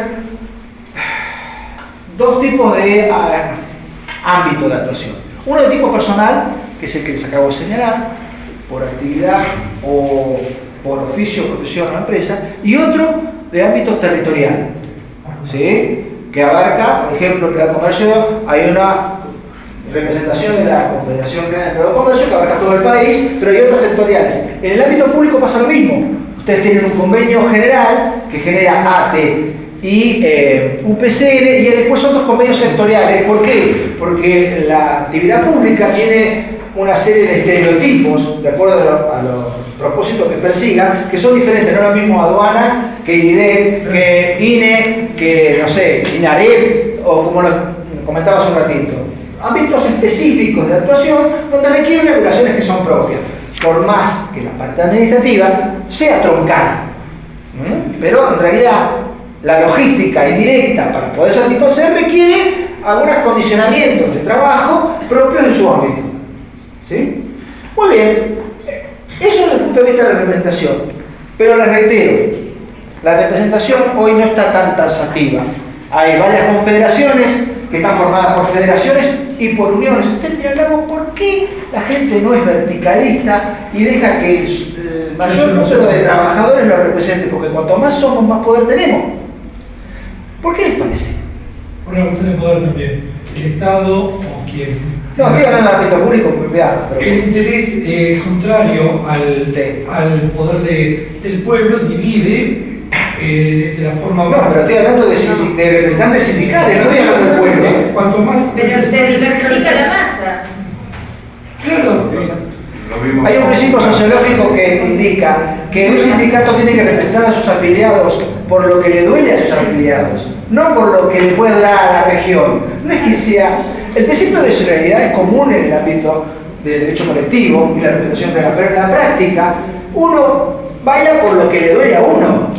S1: dos tipos de ámbito de actuación. Uno de tipo personal, que es el que les acabo de señalar, por actividad o por oficio, profesión o empresa, y otro de ámbito territorial, ¿sí? Que abarca, por ejemplo, en el comercio hay una representación de la Confederación General de Comercio que abarca todo el país, pero hay otras sectoriales. En el ámbito público pasa lo mismo. Ustedes tienen un convenio general que genera ATE y UPCN, y después otros convenios sectoriales. ¿Por qué? Porque la actividad pública tiene una serie de estereotipos, de acuerdo a los propósitos que persigan, que son diferentes, no es lo mismo aduana, que INDEC, que INE, que, no sé, INAREP, o como lo comentaba hace un ratito. Ámbitos específicos de actuación donde requieren regulaciones que son propias, por más que la parte administrativa sea troncal. Pero en realidad la logística indirecta para poder satisfacer requiere algunos condicionamientos de trabajo propios de su ámbito. ¿Sí? Muy bien, eso desde el punto de vista de la representación. Pero les reitero, la representación hoy no está tan taxativa. Hay varias confederaciones que están formadas por federaciones y por uniones. Usted dirá, Lago, ¿por qué la gente no es verticalista y deja que el mayor número de trabajadores lo represente? Porque cuanto más somos, más poder tenemos. ¿Por qué les parece?
S2: Por una cuestión de poder también. El Estado o quien...
S1: No, aquí hablando del ámbito público, cuidado.
S2: El interés contrario al poder del pueblo divide de la forma
S1: No,
S2: más...
S1: pero estoy hablando de representantes sindicales, no estoy hablando del pueblo.
S2: Cuanto más...
S5: Pero se diversifica la masa.
S2: Claro.
S1: Hay un principio sociológico que indica que un sindicato tiene que representar a sus afiliados por lo que le duele a sus afiliados, no por lo que le puede dar a la región. No es que sea... El principio de solidaridad es común en el ámbito del derecho colectivo y la representación real, pero en la práctica uno baila por lo que le duele a uno.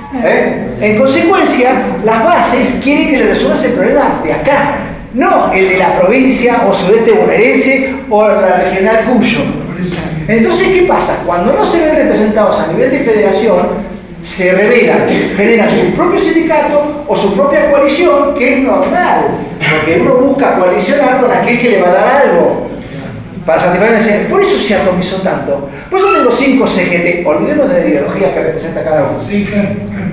S1: En consecuencia, las bases quieren que le resuelva ese problema de acá, no el de la provincia o sudeste bonaerense o la regional Cuyo. Entonces, ¿qué pasa? Cuando no se ven representados a nivel de federación, se rebelan, generan su propio sindicato o su propia coalición, que es normal, porque uno busca coalicionar con aquel que le va a dar algo para satisfacer necesidades. Por eso se atomizó tanto. Por eso tengo 5 CGT, olvidemos de la ideología que representa cada uno.
S2: Sí, claro.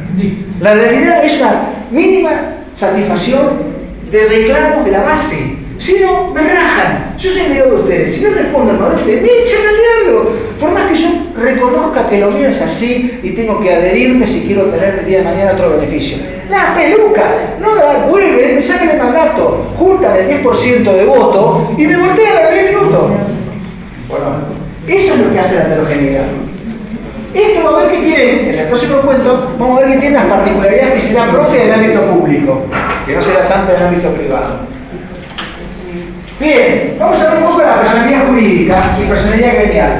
S1: La realidad es una mínima satisfacción de reclamos de la base. Si no, me rajan. Yo soy el de ustedes. Si no responden mal de ustedes, me echan al diablo. Por más que yo reconozca que lo mío es así y tengo que adherirme si quiero tener el día de mañana otro beneficio. La peluca, no vuelven, me sacan el mandato, juntan el 10% de voto y me voltean a los 10 minutos. Bueno, eso es lo que hace la heterogeneidad. Esto vamos a ver qué tienen, en el próximo cuento, vamos a ver qué tienen las particularidades que se dan propias del ámbito público, que no se da tanto en el ámbito privado. Bien, vamos a ver un poco de la personalidad jurídica y personalidad gremial.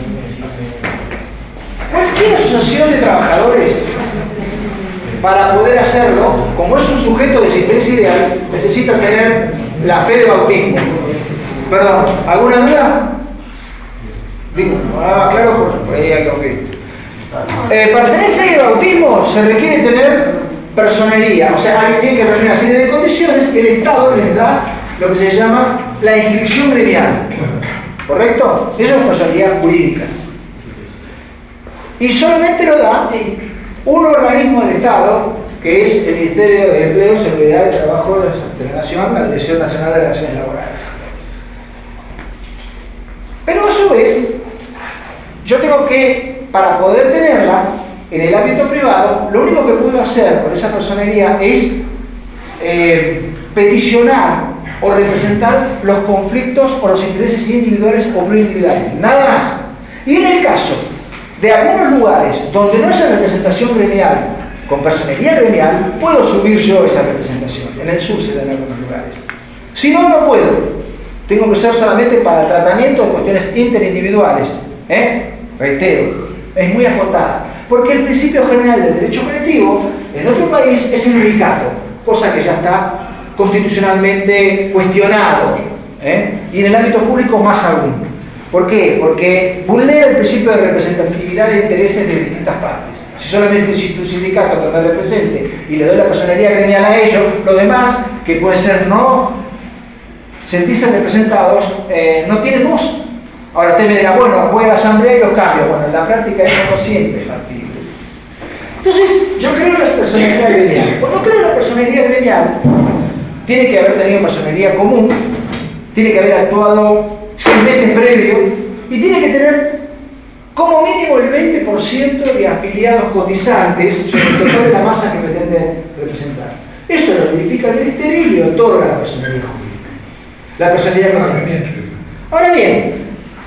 S1: Cualquier asociación de trabajadores, para poder hacerlo, como es un sujeto de existencia ideal, necesita tener la fe de bautismo. Perdón, ¿alguna duda? Digo, claro, por ahí hay que oír. Para tener fe de bautismo se requiere tener personería, o sea, alguien tiene que reunir una serie de condiciones que el Estado les da lo que se llama la inscripción gremial. ¿Correcto? Eso es personalidad jurídica. Y solamente lo da un organismo del Estado, que es el Ministerio de Empleo, Seguridad y Trabajo de la Nación, la Dirección Nacional de Relaciones Laborales. Pero a su vez, yo tengo que, para poder tenerla en el ámbito privado, lo único que puedo hacer con esa personería es peticionar o representar los conflictos o los intereses individuales o pluriindividuales, nada más. Y en el caso de algunos lugares donde no haya representación gremial con personería gremial, puedo subir yo esa representación. En el sur se da en algunos lugares. Si no, no puedo. Tengo que usar solamente para el tratamiento de cuestiones interindividuales. Reitero, es muy acotada. Porque el principio general del derecho colectivo en otro país es el ricato, cosa que ya está constitucionalmente cuestionado, y en el ámbito público más aún. ¿Por qué? Porque vulnera el principio de representatividad de intereses de distintas partes. Si solamente existe un sindicato que me represente y le doy la personería gremial a ellos, lo demás, que puede ser no sentirse representados, no tienen voz. Ahora usted me dirá, bueno, voy a la asamblea y los cambio. Bueno, en la práctica eso no siempre es factible. Entonces, yo creo en la personería gremial. Cuando creo en la personería gremial, tiene que haber tenido personería común, tiene que haber actuado 6 meses previo y tiene que tener como mínimo el 20% de afiliados cotizantes sobre el total de la masa que pretende representar. Eso lo verifica el Ministerio y le otorga la personería jurídica. La personería gremial. Ahora bien,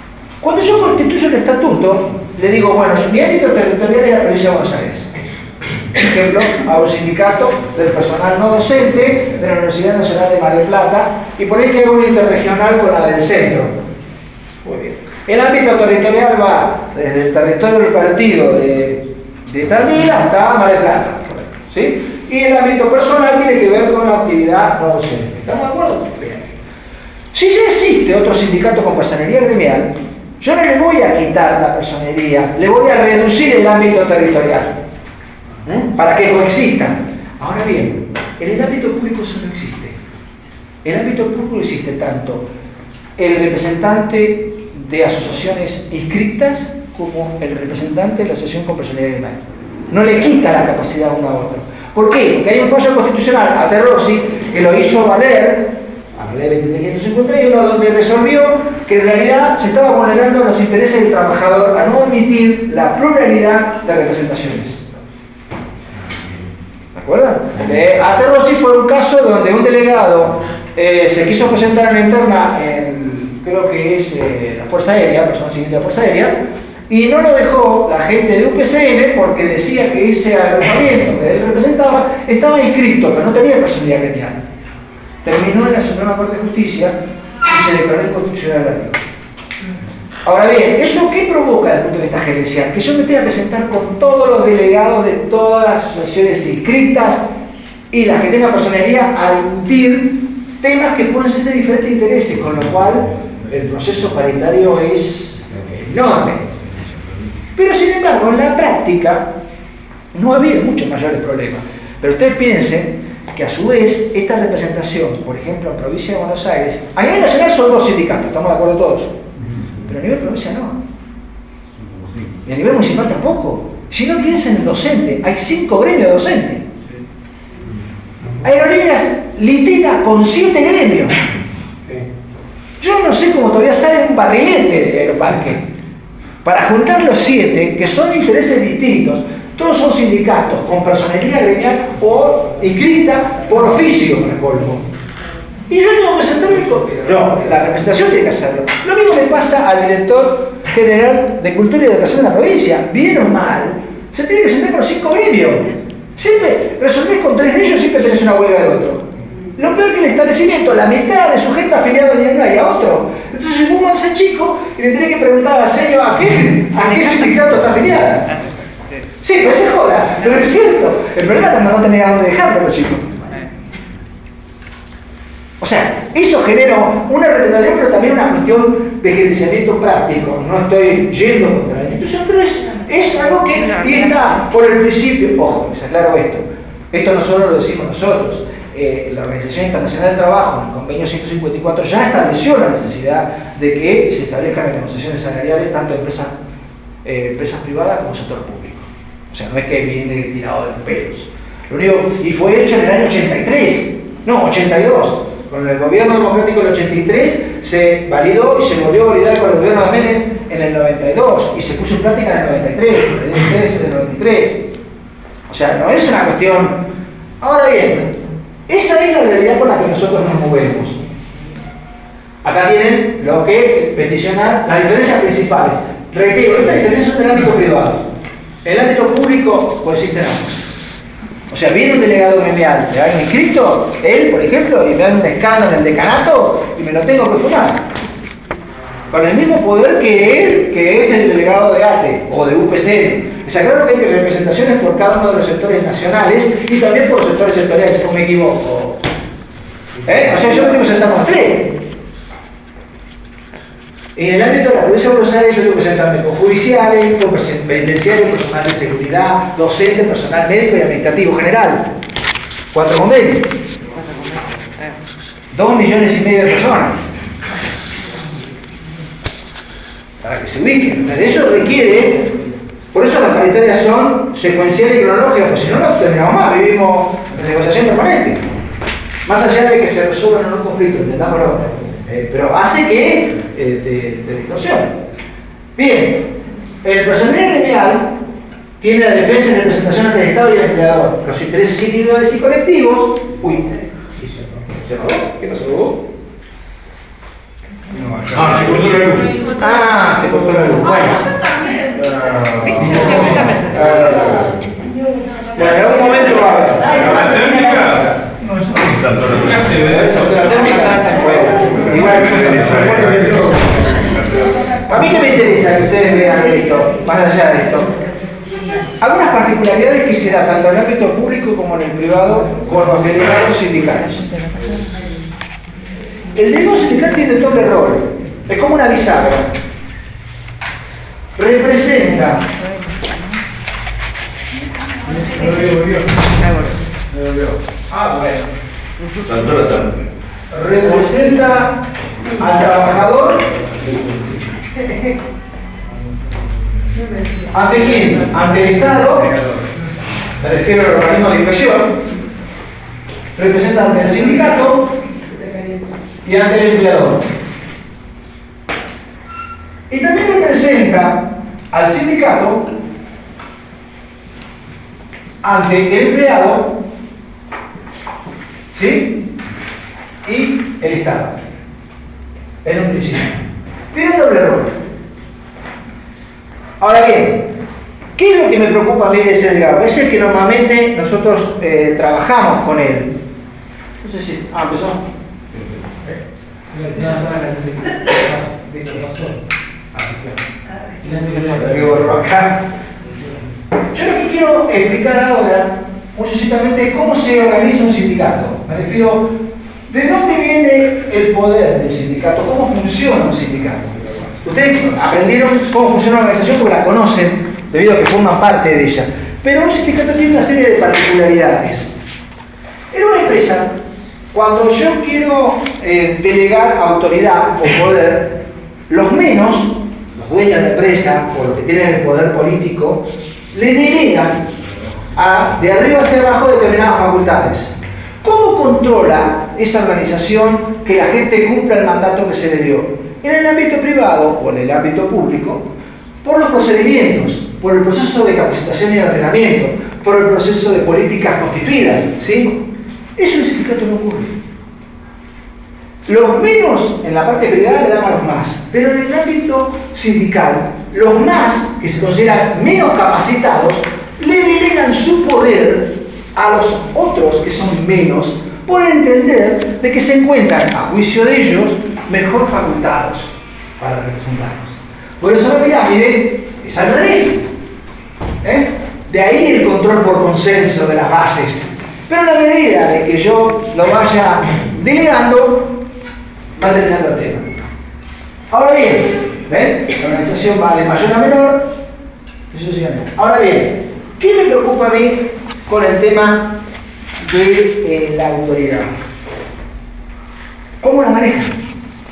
S1: Cuando yo constituyo el estatuto, le digo, bueno, mi ámbito territorial es la provincia de Buenos Aires. Por ejemplo, a un sindicato del personal no docente de la Universidad Nacional de Mar del Plata, y por ahí que hago un interregional con la del centro. Muy bien. El ámbito territorial va desde el territorio del partido de Tandil hasta Mar del Plata, ¿sí? Y el ámbito personal tiene que ver con la actividad no docente. ¿Estamos de acuerdo? Bien. Si ya existe otro sindicato con personería gremial, yo no le voy a quitar la personería, le voy a reducir el ámbito territorial para que coexistan. Ahora bien, en el ámbito público eso no existe. En el ámbito público existe tanto el representante de asociaciones inscritas como el representante de la asociación con personalidad gremial. No le quita la capacidad a uno a otro. ¿Por qué? Porque hay un fallo constitucional, Aterrossi, que lo hizo valer, a la ley 2351, donde resolvió que en realidad se estaba vulnerando los intereses del trabajador a no admitir la pluralidad de representaciones. ¿De acuerdo? Aterrossi fue un caso donde un delegado se quiso presentar en la interna en, creo que es la Fuerza Aérea, personal civil de la Fuerza Aérea, y no lo dejó la gente de UPCN porque decía que ese agrupamiento que él representaba estaba inscrito, pero no tenía personalidad gremial. Terminó en la Suprema Corte de Justicia y se declaró inconstitucional el artículo. Ahora bien, ¿eso qué provoca desde el punto de vista gerencial? Que yo me tenga que sentar con todos los delegados de todas las asociaciones inscritas y las que tengan personalidad a discutir temas que pueden ser de diferentes intereses, con lo cual el proceso paritario es enorme. Pero sin embargo, en la práctica no ha habido muchos mayores problemas. Pero ustedes piensen que a su vez esta representación, por ejemplo en provincia de Buenos Aires, a nivel nacional son 2 sindicatos, estamos de acuerdo todos, pero a nivel provincia no, y a nivel municipal tampoco. Si no piensan en docente, hay 5 gremios docentes. Aerolíneas litiga con 7 gremios. Yo no sé cómo todavía sale un barrilete de Aeroparque para juntar los 7, que son de intereses distintos. Todos son sindicatos con personalidad gremial o inscrita por oficio, por el colmo. Y yo tengo que sentarme con... No, la representación tiene que hacerlo. Lo mismo le pasa al director general de Cultura y Educación de la provincia. Bien o mal, se tiene que sentar con los 5 gremios. Siempre resolvés con 3 de ellos, siempre tenés una huelga del otro. Lo peor que el establecimiento, la mitad de su gente afiliada de hay a otro. Entonces llegó un manse chico y le tenés que preguntar a señor ¿a qué sindicato está afiliada? Sí, pero se joda, pero es cierto. El problema es cuando no tenés a dónde dejarlo los chicos. O sea, eso genera una representación, pero también una cuestión de gerenciamiento práctico. No estoy yendo contra la institución, pero es algo que y está por el principio. Ojo, les aclaro esto. Esto no solo lo decimos nosotros. La Organización Internacional del Trabajo, en el convenio 154, ya estableció la necesidad de que se establezcan las negociaciones salariales tanto en empresas privadas como sector público. O sea, no es que viene tirado de los pelos. Lo único, y fue hecho en el año 83, no, 82. Con el gobierno democrático del 83 se validó y se volvió a validar con el gobierno de Menem en el 92 y se puso en práctica en el 93, en el 93. O sea, no es una cuestión... Ahora bien, esa es la realidad con la que nosotros nos movemos. Acá tienen lo que peticiona las diferencias principales. Reitero, estas diferencias son del ámbito privado. En el ámbito público coexisten ambos. O sea, viene un delegado gremial, le dan inscrito, él, por ejemplo, y me dan un escándalo en el decanato y me lo tengo que fumar. Con el mismo poder que él, que es el delegado de ATE o de UPCN. Les aclaro que hay representaciones por cada uno de los sectores nacionales y también por los sectores sectoriales, o me equivoco. O sea, yo no tengo que sentarme a 3. En el ámbito de la provincia de Buenos Aires yo tengo que sentarme con judiciales, con penitenciarios, personal de seguridad, docente, personal médico y administrativo general. 4 convenios. 2,5 millones de personas. Para que se ubiquen. O sea, eso requiere, por eso las paritarias son secuenciales y cronológicas, porque si no, no terminamos más, vivimos en negociación permanente. Más allá de que se resuelvan los conflictos, entendámoslo. Pero hace que te distorsione. Bien, el personal gremial tiene la defensa y representación ante el Estado y el empleador, los intereses individuales y colectivos. Uy, ¿se apagó? ¿Qué pasó? No,
S6: Ah, se cortó la luz.
S1: Ah, se cortó la luz. Bueno. Bueno, en algún momento va a haber.
S6: La técnica.
S2: No, eso
S1: La técnica, bueno, igual. A mí que me interesa que ustedes vean esto, más allá de esto. Algunas particularidades que se dan tanto en el ámbito público como en el privado con los delegados sindicales. El delegado sindical tiene doble rol. Es como una bisagra. Representa. Ah, bueno.
S6: Saltó la tarde.
S1: Representa al trabajador. ¿Ante quién? Ante el Estado. Me refiero al organismo de inspección. Representa ante el sindicato y ante el empleador. Y también representa al sindicato ante el empleado, ¿sí? Y el Estado. En un principio. Tiene un doble rol. Ahora bien, ¿qué es lo que me preocupa a mí de ese delegado? Es el que normalmente nosotros trabajamos con él. No sé si... Ah, empezó. Yo lo que quiero explicar ahora, muy sucintamente, es cómo se organiza un sindicato. Me refiero, ¿de dónde viene el poder del sindicato? ¿Cómo funciona un sindicato? Ustedes aprendieron cómo funciona una organización porque la conocen, debido a que forman parte de ella. Pero un sindicato tiene una serie de particularidades. En una empresa, cuando yo quiero delegar autoridad o poder, los menos, los dueños de la empresa o los que tienen el poder político, le delegan de arriba hacia abajo determinadas facultades. ¿Cómo controla esa organización que la gente cumpla el mandato que se le dio? En el ámbito privado o en el ámbito público, por los procedimientos, por el proceso de capacitación y entrenamiento, por el proceso de políticas constituidas, ¿sí? Eso en el sindicato no ocurre. Los menos en la parte privada le dan a los más, pero en el ámbito sindical, los más, que se consideran menos capacitados, le delegan su poder a los otros que son menos, por entender de que se encuentran, a juicio de ellos, mejor facultados para representarlos. Por eso la pirámide es al revés. De ahí el control por consenso de las bases. Pero en la medida de que yo lo vaya delegando, va delegando el tema. Ahora bien, ¿ven? La organización va de mayor a menor. Ahora bien, ¿qué me preocupa a mí con el tema de la autoridad? ¿Cómo la manejan?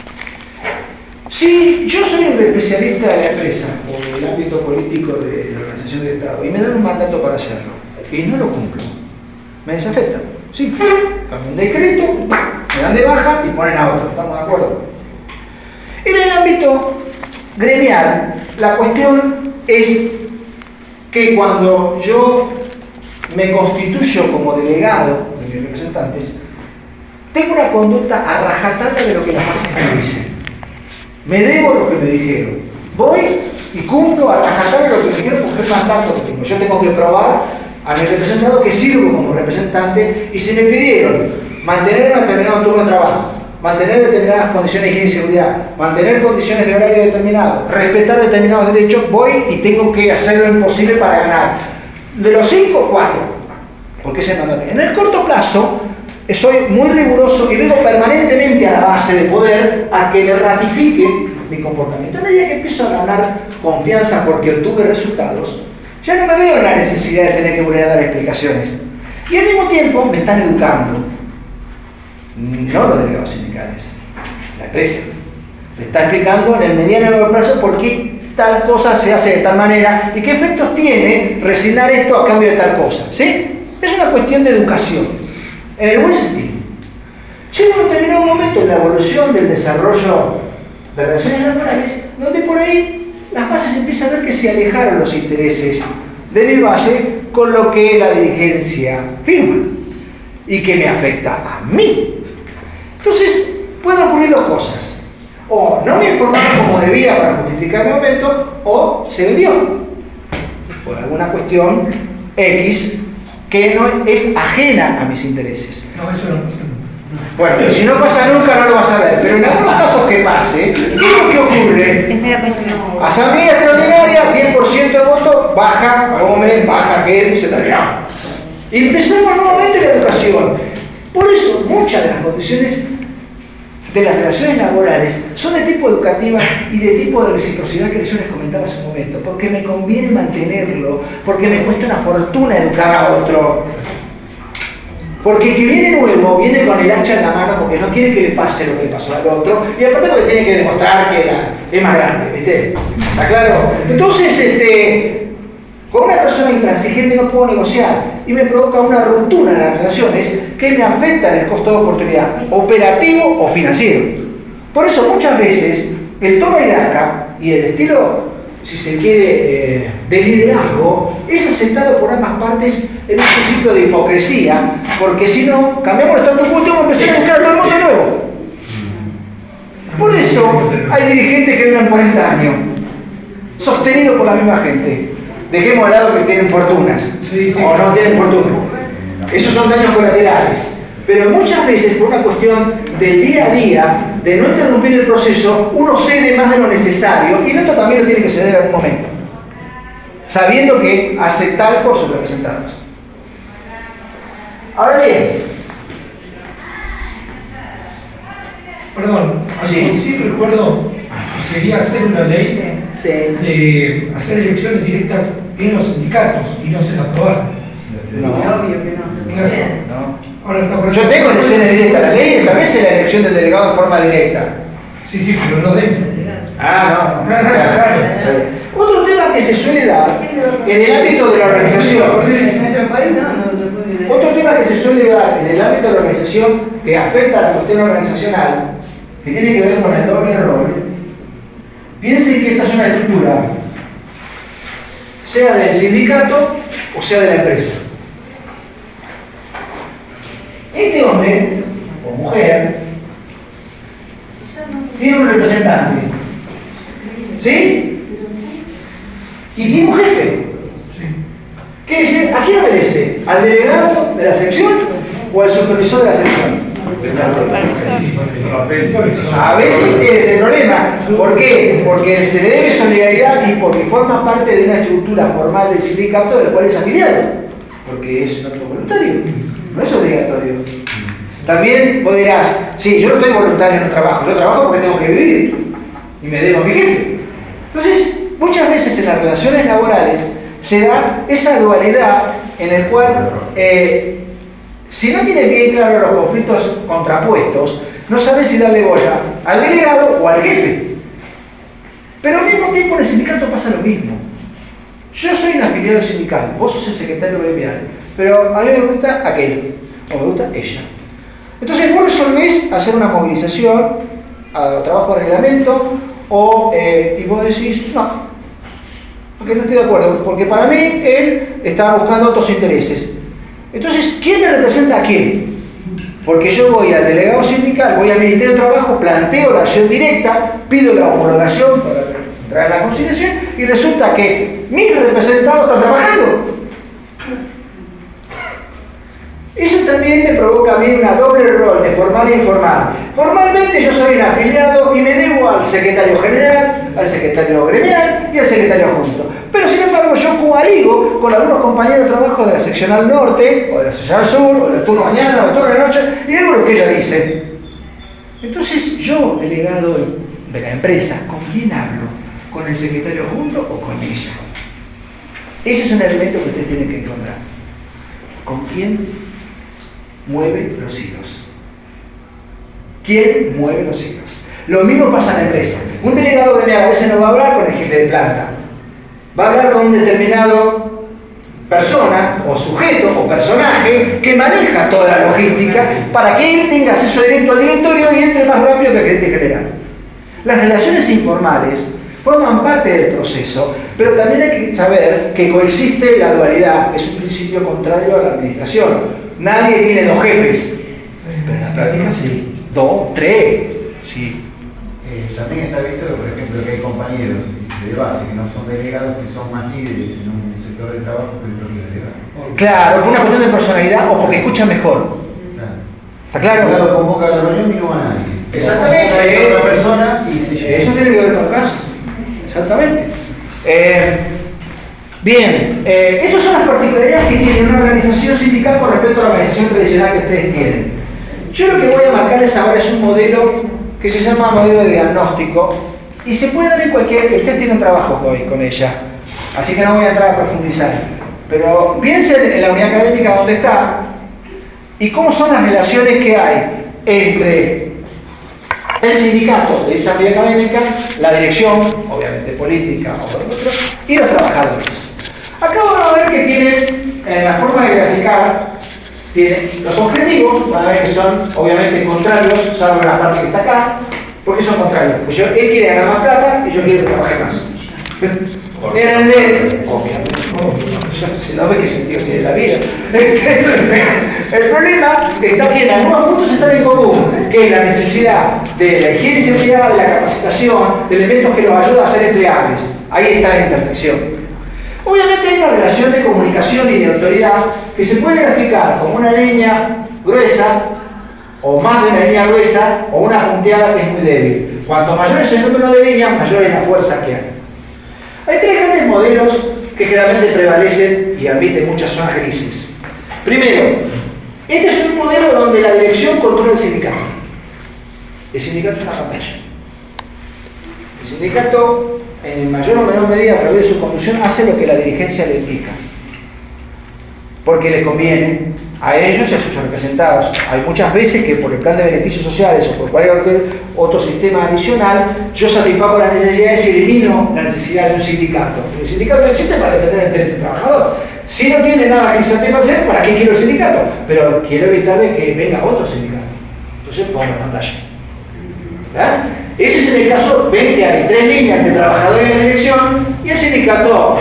S1: Si yo soy un especialista de la empresa o del ámbito político de la organización del Estado y me dan un mandato para hacerlo y no lo cumplo, me desafectan. Sí, cambian un decreto, me dan de baja y ponen a otro. ¿Estamos de acuerdo? En el ámbito gremial, la cuestión es que cuando yo me constituyo como delegado de mis representantes, tengo una conducta a rajatabla de lo que las bases me dicen. Me debo lo que me dijeron. Voy y cumplo a rajatabla lo que me dijeron porque es mandato que tengo. Yo tengo que probar a mi representado que sirvo como representante y si me pidieron mantener un determinado turno de trabajo, mantener determinadas condiciones de higiene y seguridad, mantener condiciones de horario determinado, respetar determinados derechos, voy y tengo que hacer lo imposible para ganar. De los 5, 4. Porque ese es el mandato. En el corto plazo, soy muy riguroso y vengo permanentemente a la base de poder a que me ratifique mi comportamiento. A medida que empiezo a ganar confianza porque obtuve resultados, ya no me veo en la necesidad de tener que volver a dar explicaciones. Y al mismo tiempo me están educando, no los delegados sindicales, la empresa. Me está explicando en el mediano y largo plazo por qué tal cosa se hace de tal manera y qué efectos tiene resignar esto a cambio de tal cosa. ¿Sí? Es una cuestión de educación, en el buen sentido. Llega un determinado momento en la evolución del desarrollo de relaciones laborales, donde por ahí las bases empiezan a ver que se alejaron los intereses de mi base con lo que la dirigencia firma y que me afecta a mí. Entonces, pueden ocurrir dos cosas. O no me informaron como debía para justificar mi aumento, o se vendió por alguna cuestión X que no es ajena a mis intereses.
S2: No, eso no pasa nunca.
S1: Bueno, si no pasa nunca no lo vas a ver, pero en algunos casos que pase, ¿qué es lo que ocurre?
S5: Es medio coincidencia.
S1: Asamblea extraordinaria, 10% de voto, baja Gómez, baja Kerr, se terminó. Y empezamos nuevamente la educación. Por eso, muchas de las condiciones de las relaciones laborales son de tipo educativa y de tipo de reciprocidad que yo les comentaba hace un momento, porque me conviene mantenerlo, porque me cuesta una fortuna educar a otro. Porque el que viene nuevo viene con el hacha en la mano porque no quiere que le pase lo que le pasó al otro, y aparte porque tiene que demostrar que es más grande, ¿viste? ¿Está claro? Entonces, con una persona intransigente no puedo negociar y me provoca una ruptura en las relaciones que me afecta en el costo de oportunidad, operativo o financiero. Por eso muchas veces el toma y daca y el estilo, si se quiere, de liderazgo es aceptado por ambas partes en un principio de hipocresía, porque si no, cambiamos el status quo y tengo que empezar a buscar a todo el mundo de nuevo. Por eso hay dirigentes que duran 40 años, sostenidos por la misma gente. Dejemos de lado que tienen fortunas, o no tienen fortuna. Esos son daños colaterales. Pero muchas veces, por una cuestión del día a día, de no interrumpir el proceso, uno cede más de lo necesario, y el otro también lo tiene que ceder en algún momento, sabiendo que hace tal por sus representados. Ahora bien,
S2: Perdón,
S1: Sí.
S2: sí recuerdo que sería hacer una ley
S1: sí.
S2: de hacer elecciones directas en los sindicatos y no se la aprobaron.
S1: No.
S4: Obvio que no.
S2: Claro.
S1: No.
S2: Ahora está por
S1: Yo tengo elecciones directas, la ley establece la elección del delegado en forma directa.
S2: Sí, pero no dentro.
S1: Ah, no.
S2: Claro.
S1: Otro tema que se suele dar en el ámbito de la organización.
S4: En nuestro país no.
S1: Otro tema que se suele dar en el ámbito de la organización que afecta a la cuestión organizacional, que tiene que ver con el doble rol. Piensen que esta es una estructura, sea del sindicato o sea de la empresa. Este hombre o mujer tiene un representante, ¿sí? Y tiene un jefe.
S2: Sí.
S1: ¿Qué dice? ¿A quién obedece? ¿Al delegado de la sección o al supervisor de la sección? A veces ese es el problema. ¿Por qué? Porque se le debe solidaridad y porque forma parte de una estructura formal del sindicato del cual es afiliado. Porque es un acto voluntario, no es obligatorio. También vos dirás, sí, yo no estoy voluntario en un trabajo, yo trabajo porque tengo que vivir y me debo a mi jefe. Entonces, muchas veces en las relaciones laborales se da esa dualidad en el cual si no tienes bien claro los conflictos contrapuestos, no sabes si darle bola al delegado o al jefe. Pero al mismo tiempo en el sindicato pasa lo mismo. Yo soy un afiliado sindical, vos sos el secretario gremial, pero a mí me gusta aquel, o me gusta ella. Entonces vos resolvés hacer una movilización a trabajo de reglamento y vos decís, no, porque no estoy de acuerdo, porque para mí él estaba buscando otros intereses. Entonces, ¿quién me representa a quién? Porque yo voy al delegado sindical, voy al Ministerio de Trabajo, planteo la acción directa, pido la homologación para traer la conciliación y resulta que mis representados están trabajando. Eso también me provoca a mí una doble rol de formal e informal. Formalmente yo soy un afiliado y me debo al secretario general, al secretario gremial y al secretario adjunto. Pero sin embargo yo coaligo con algunos compañeros de trabajo de la seccional norte, o de la seccional sur, o del turno mañana, o del turno de noche, y digo lo que ella dice. Entonces yo, delegado de la empresa, ¿con quién hablo? ¿Con el secretario adjunto o con ella? Ese es un elemento que ustedes tienen que encontrar. ¿Con quién mueve los hilos? ¿Quién mueve los hilos? Lo mismo pasa en la empresa. Un delegado gremial a veces no va a hablar con el jefe de planta. Va a hablar con un determinado persona o sujeto o personaje que maneja toda la logística para que él tenga acceso directo al directorio y entre más rápido que el gerente general. Las relaciones informales forman parte del proceso, pero también hay que saber que coexiste la dualidad, que es un principio contrario a la administración. Nadie tiene dos jefes, pero en la práctica sí, dos, tres, sí.
S7: también está visto que, por ejemplo, que hay compañeros de base que no son delegados, que son más líderes en un sector de trabajo que el propio delegado.
S1: Claro, por una cuestión de personalidad o porque escuchan mejor. ¿Está claro?
S7: El delegado convoca a la reunión y no va nadie.
S1: Exactamente.
S7: Convoca a otra persona y se lleva.
S1: Eso tiene que ver con caso. Exactamente. Bien, esas son las particularidades que tiene una organización sindical con respecto a la organización tradicional que ustedes tienen. Yo lo que voy a marcarles ahora es un modelo que se llama modelo de diagnóstico y se puede dar en cualquier... Ustedes tienen un trabajo hoy con ella, así que no voy a entrar a profundizar. Pero piensen en la unidad académica donde está y cómo son las relaciones que hay entre el sindicato de esa unidad académica, la dirección, obviamente política o otro, y los trabajadores. Acá van a ver que tienen, en la forma de graficar, tienen los objetivos, van a ver que son obviamente contrarios, salvo la parte que está acá, porque son contrarios. Pues él quiere ganar más plata y yo quiero que trabaje más. Era el de... Obviamente. Se no ve qué sentido tiene la vida. El problema está que en algunos puntos están en común, que es la necesidad de la higiene y seguridad, de la capacitación, de elementos que los ayudan a ser empleables. Ahí está la intersección. Obviamente hay una relación de comunicación y de autoridad que se puede graficar como una línea gruesa, o más de una línea gruesa, o una punteada que es muy débil. Cuanto mayor es el número de líneas, mayor es la fuerza que hay. Hay tres grandes modelos que generalmente prevalecen y admiten muchas zonas grises. Primero, este es un modelo donde la dirección controla el sindicato. El sindicato es una pantalla. El sindicato, en mayor o menor medida, a través de su conducción, hace lo que la dirigencia le indica. Porque les conviene a ellos y a sus representados. Hay muchas veces que por el plan de beneficios sociales o por cualquier otro sistema adicional, yo satisfago las necesidades y elimino la necesidad de un sindicato. El sindicato no existe para defender el interés del trabajador. Si no tiene nada que satisfacer, ¿para qué quiero el sindicato? Pero quiero evitar de que venga otro sindicato. Entonces pongo la pantalla. ¿verdad? Ese es el caso, ven que hay tres líneas de trabajadores en la dirección y el sindicato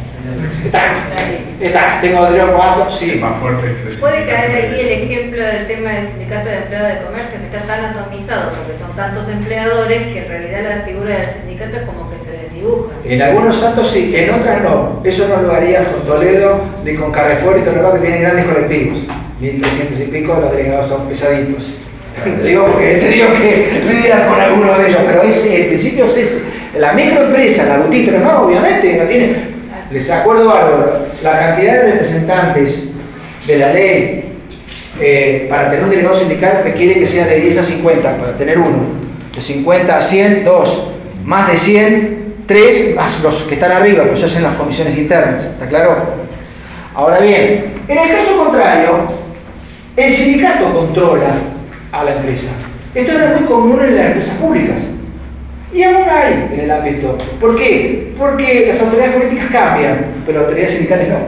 S1: está, tengo 3 o 4, sí.
S6: Más fuerte.
S5: Puede caer ahí el ejemplo del tema del sindicato de empleados de comercio, que está tan atomizado porque son tantos empleadores que en realidad la figura del sindicato es como que se desdibuja.
S1: En algunos santos sí, en otras no. Eso no lo harías con Toledo ni con Carrefour y todo lo demás, que tienen grandes colectivos. 1300 y pico, los delegados son pesaditos. Te digo porque he tenido que lidiar con algunos de ellos, pero el principio es ese. La microempresa, la boutique, no, obviamente no tiene. Les acuerdo algo, la cantidad de representantes de la ley para tener un delegado sindical requiere que sea de 10 a 50 para tener uno. De 50 a 100, 2. Más de 100, 3, más los que están arriba, pues se hacen las comisiones internas. ¿Está claro? Ahora bien, en el caso contrario, el sindicato controla a la empresa. Esto era muy común en las empresas públicas. Y aún hay en el ámbito. ¿Por qué? Porque las autoridades políticas cambian, pero las autoridades sindicales no.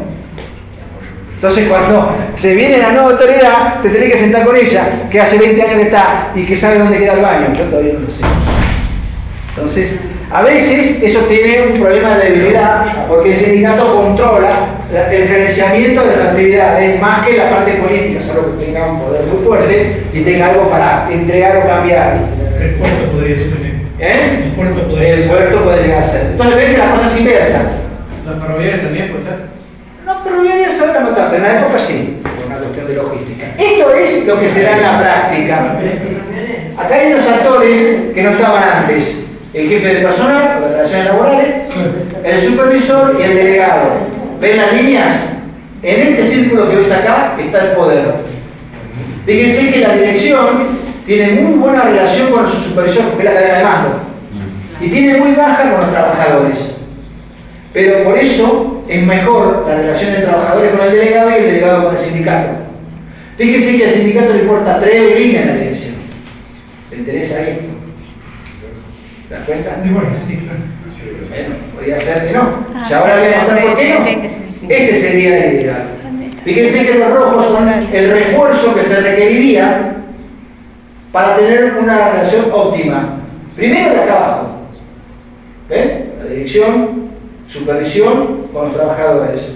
S1: Entonces cuando se viene la nueva autoridad, te tenés que sentar con ella, que hace 20 años que está y que sabe dónde queda el baño. Yo todavía no lo sé. Entonces, a veces eso tiene un problema de debilidad, porque el sindicato controla el gerenciamiento de las actividades más que la parte política, salvo que tenga un poder muy fuerte y tenga algo para entregar o cambiar.
S2: El puerto podría ser.
S1: El
S2: puerto
S1: puede llegar a ser. Entonces ven que la cosa es inversa.
S3: ¿Los ferroviarios también puede ser?
S1: No, ferroviarias ahora no tanto, en la época sí, por una cuestión de logística. Esto es lo que se da en la práctica. Acá hay unos actores que no estaban antes. El jefe de personal, de relaciones laborales, el supervisor y el delegado. ¿Ven las líneas? En este círculo que ves acá está el poder. Fíjense que la dirección tiene muy buena relación con su supervisor, porque es la cadena de mando, y tiene muy baja con los trabajadores. Pero por eso es mejor la relación de trabajadores con el delegado y el delegado con el sindicato. Fíjense que al sindicato le importa 3 líneas en la dirección. ¿Le interesa esto? ¿Te das cuenta?
S2: Bueno, sí.
S1: Bueno, podría ser que no. Y ahora voy a mostrar por qué no. Este sería el ideal. Fíjense que los rojos son el refuerzo que se requeriría para tener una relación óptima. Primero de acá abajo. ¿Ven? La dirección, supervisión con los trabajadores.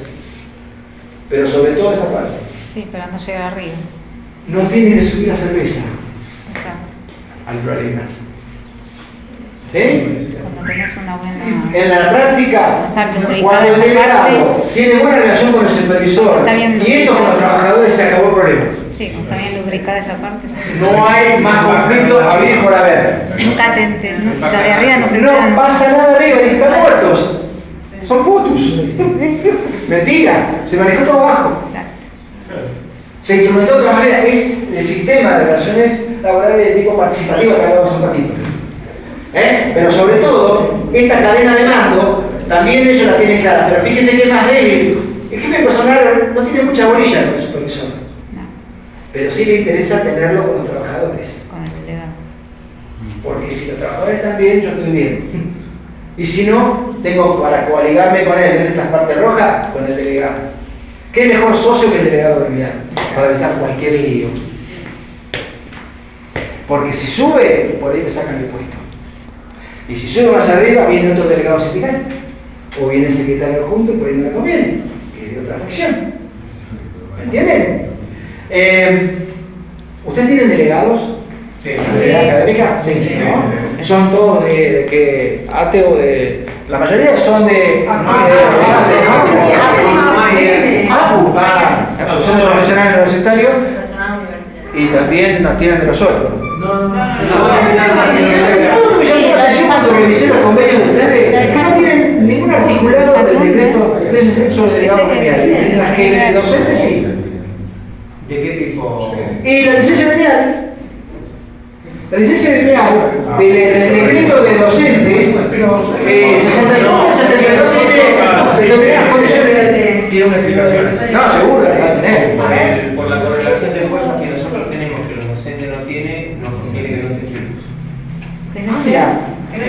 S1: Pero sobre todo esta parte.
S8: Sí, pero no llega arriba.
S1: No tiene que subir la cerveza
S8: Exacto.
S1: al problema. ¿Sí?
S8: Cuando tenés una buena...
S1: En la práctica,
S8: Está lubricada
S1: cuando el
S8: esa
S1: delegado
S8: parte.
S1: tiene buena relación con el supervisor
S8: Está bien
S1: y esto con los trabajadores, se acabó el problema.
S8: Sí, cuando está bien lubricada esa parte.
S1: No hay más conflictos a venir por haber.
S8: Nunca lo de arriba no se
S1: No
S8: usan.
S1: pasa nada arriba y están muertos. Son putos. Mentira, se manejó todo abajo.
S8: Exacto.
S1: Se instrumentó de otra manera. Es el sistema de relaciones laborales de tipo participativo que hablamos un ratito. Pero sobre todo, esta cadena de mando, también ellos la tienen clara. Pero fíjense que es más débil. El jefe personal no tiene mucha bolilla con el supervisor.
S8: No,
S1: Pero sí le interesa tenerlo con los trabajadores.
S8: con el delegado.
S1: Porque si los trabajadores están bien, yo estoy bien. Y si no, tengo para coaligarme con él en estas partes rojas, con el delegado. ¿Qué mejor socio que el delegado gremial? Para evitar cualquier lío. Porque si sube, por ahí me sacan el puesto. Y si sube más arriba, viene otro delegado sindical. O viene el secretario junto y por ahí no le conviene. Viene otra fracción. ¿Me entienden? ¿Ustedes tienen delegados?
S3: Sí.
S1: ¿Delegada académica? Sí, ¿no? Son todos de que ATE o de... La mayoría son de... APU, Asociación Profesional Universitario,
S5: Personal universitario.
S1: y también nos tienen de los otros.
S3: No.
S1: Me llamó la atención cuando revisé los convenios de ustedes, que no tienen ningún articulado del decreto sobre delegados gremiales. Las que el docente sí.
S3: ¿De qué tipo?
S1: Y la licencia gremial. La licencia gremial del decreto de docentes 61 72 tiene determinadas condiciones.
S3: Tiene una explicación.
S1: No, seguro, la va a tener.
S3: Por la correlación de fuerzas que nosotros tenemos, que los docentes no tienen, nos conviene que no esté escritos.
S1: Mira,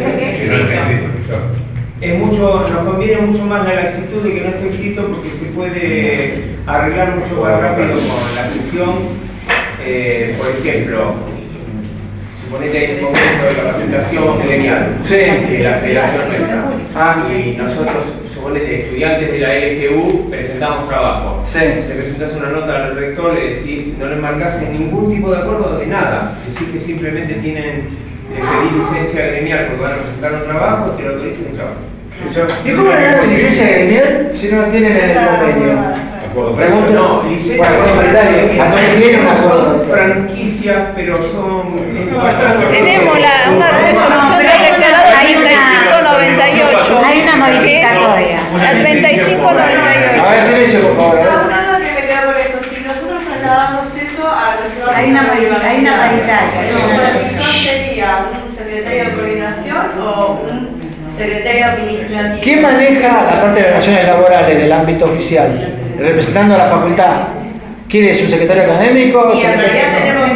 S3: Nos conviene mucho más la laxitud de que no esté escrito porque se puede arreglar mucho más rápido con la gestión. Por ejemplo, suponete que hay un congreso de capacitación gremial de la federación nuestra. Y nosotros, suponete, estudiantes de la LGU, presentamos trabajo. Le presentás una nota al rector, le decís, no le marcás en ningún tipo de acuerdo de nada. Decís que simplemente tienen pedir licencia gremial porque van a presentar un trabajo, te lo autorizan el trabajo.
S1: ¿Y cómo le dan la licencia gremial si no la tienen en el convenio? Pregunto,
S3: No, licencia
S1: paritario. Entonces tiene un acuerdo.
S3: son franquicias, pero son...
S9: Tenemos una resolución del rectorado 3598.
S8: Hay una modificatoria.
S9: La 3598.
S1: A ver, silencio, por favor.
S4: Una que me queda por eso, si nosotros trasladamos eso a nuestro
S8: Hay una paritaria.
S4: ¿Supervisor sería un secretario de coordinación o un secretario administrativo?
S1: ¿Quién maneja la parte de relaciones laborales del ámbito oficial? Representando a la facultad. ¿Quién es un secretario académico?
S4: Y en realidad tenemos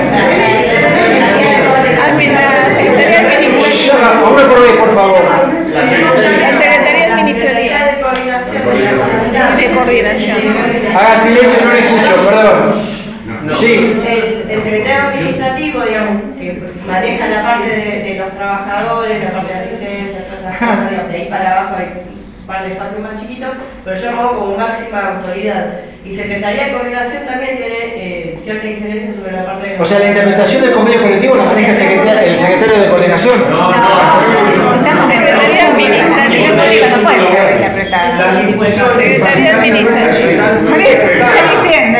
S9: La Secretaría Administrativa.
S1: Uno por vez, por favor.
S9: La Secretaría Administrativa.
S4: de coordinación.
S9: De coordinación.
S1: Haga silencio, no le escucho, perdón. Sí.
S4: El secretario administrativo, digamos, que maneja la parte de los trabajadores, la parte de asistencia, todas esas cosas, digamos, de ahí para abajo hay un par de espacios más chiquitos, pero yo lo hago como máxima autoridad. Y Secretaría de Coordinación también tiene cierta injerencia sobre la parte de...
S1: O sea, la interpretación del convenio colectivo la maneja el secretario de coordinación.
S8: Estamos en Secretaría Administrativa. No puede ser interpretada.
S9: Secretaría Administrativa.
S8: Por eso está diciendo.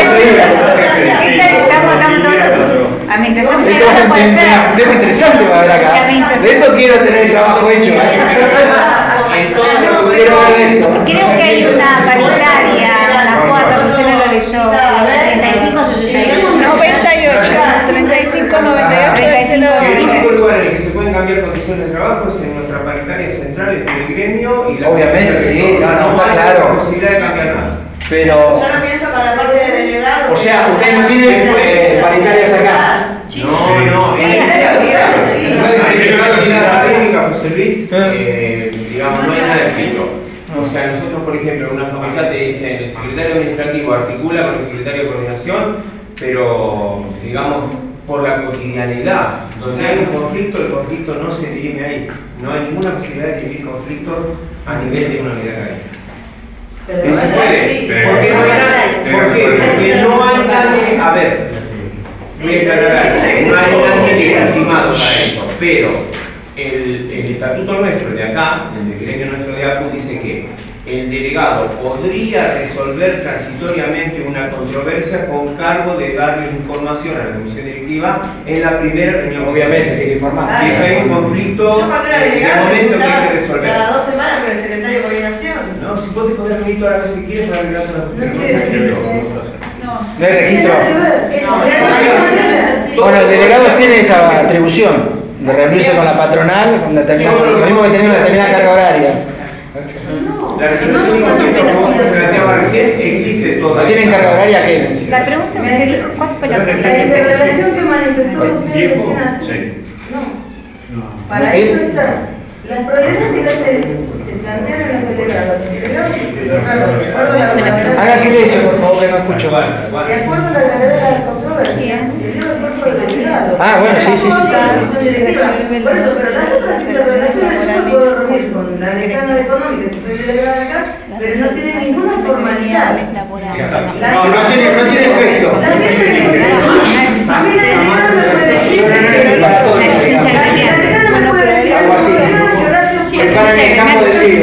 S8: Administración
S1: Esto
S8: no puede
S1: es un
S8: ser.
S1: tema interesante va a haber acá. De esto quiero tener el trabajo hecho. Quiero ver esto.
S8: Creo que hay una paritaria, la cuota, que usted no lo leyó,
S9: 98. 3598.
S3: El único lugar en el que se pueden cambiar condiciones de trabajo es en nuestra paritaria central, entre el gremio y la...
S1: Obviamente, sí, no, está claro.
S3: La posibilidad de cambiar nada.
S1: Pero,
S4: Yo no pienso con la parte de delegado.
S1: o sea, ustedes no tienen paritarias acá.
S3: No,
S4: Sí,
S3: en la actividad académica, José Luis, digamos, no hay nada escrito. O sea, nosotros, por ejemplo, en una facultad te dicen el secretario administrativo articula con el secretario de coordinación, pero, digamos, por la cotidianidad, donde hay un conflicto, el conflicto no se dirime ahí. No hay ninguna posibilidad de dirimir conflictos a nivel de una unidad académica. No se puede, porque no hay nadie, porque no hay nadie, a ver, voy a aclarar, no hay nadie legitimado para eso, pero el estatuto nuestro de acá, el decreto nuestro de ACU, dice que el delegado podría resolver transitoriamente una controversia con cargo de darle información a la comisión directiva en la primera reunión.
S1: Obviamente, tiene que informar.
S3: Si hay un conflicto,
S4: Yo cuando era
S3: en el
S4: delegado me
S3: momento que hay que
S4: juntaba
S3: resolver.
S4: cada 2 semanas con el secretario de coordinación.
S3: No, si vos te podés venir todas las veces que quieres para arreglar todas las
S4: No quiere decir eso.
S1: No hay registro.
S4: No,
S1: Bueno, el delegado tiene esa atribución de reunirse con la patronal, con lo mismo que tener una determinada carga horaria.
S3: La resolución de conflicto como vos planteaba recién existe
S1: ¿No
S3: todavía.
S1: tienen carga horaria qué?
S8: La pregunta que dijo, ¿cuál fue la
S5: La
S8: pregunta?
S5: interrelación que manifestó usted
S6: ¿Tiempo?
S5: recién así.
S6: Sí.
S5: No. Para eso está. Las problemáticas se plantean en los delegados. Los delegados, de acuerdo a la gravedad.
S1: Haga silencio, por favor, que no escucho.
S5: De acuerdo a la gravedad de la controversia, se dio el cuerpo de delegado.
S1: Ah, bueno, sí, sí, sí.
S5: La comisión directiva. Por eso, pero las otras interrelaciones yo me puedo reunir con la decana de económica, si soy delegada acá, pero no tiene ninguna formalidad.
S1: No tiene efecto.
S5: La delegada me puede decir
S1: Para todos.
S8: La licencia gremial.
S5: la decana me puede decir
S1: Algo así. Para en el campo del río.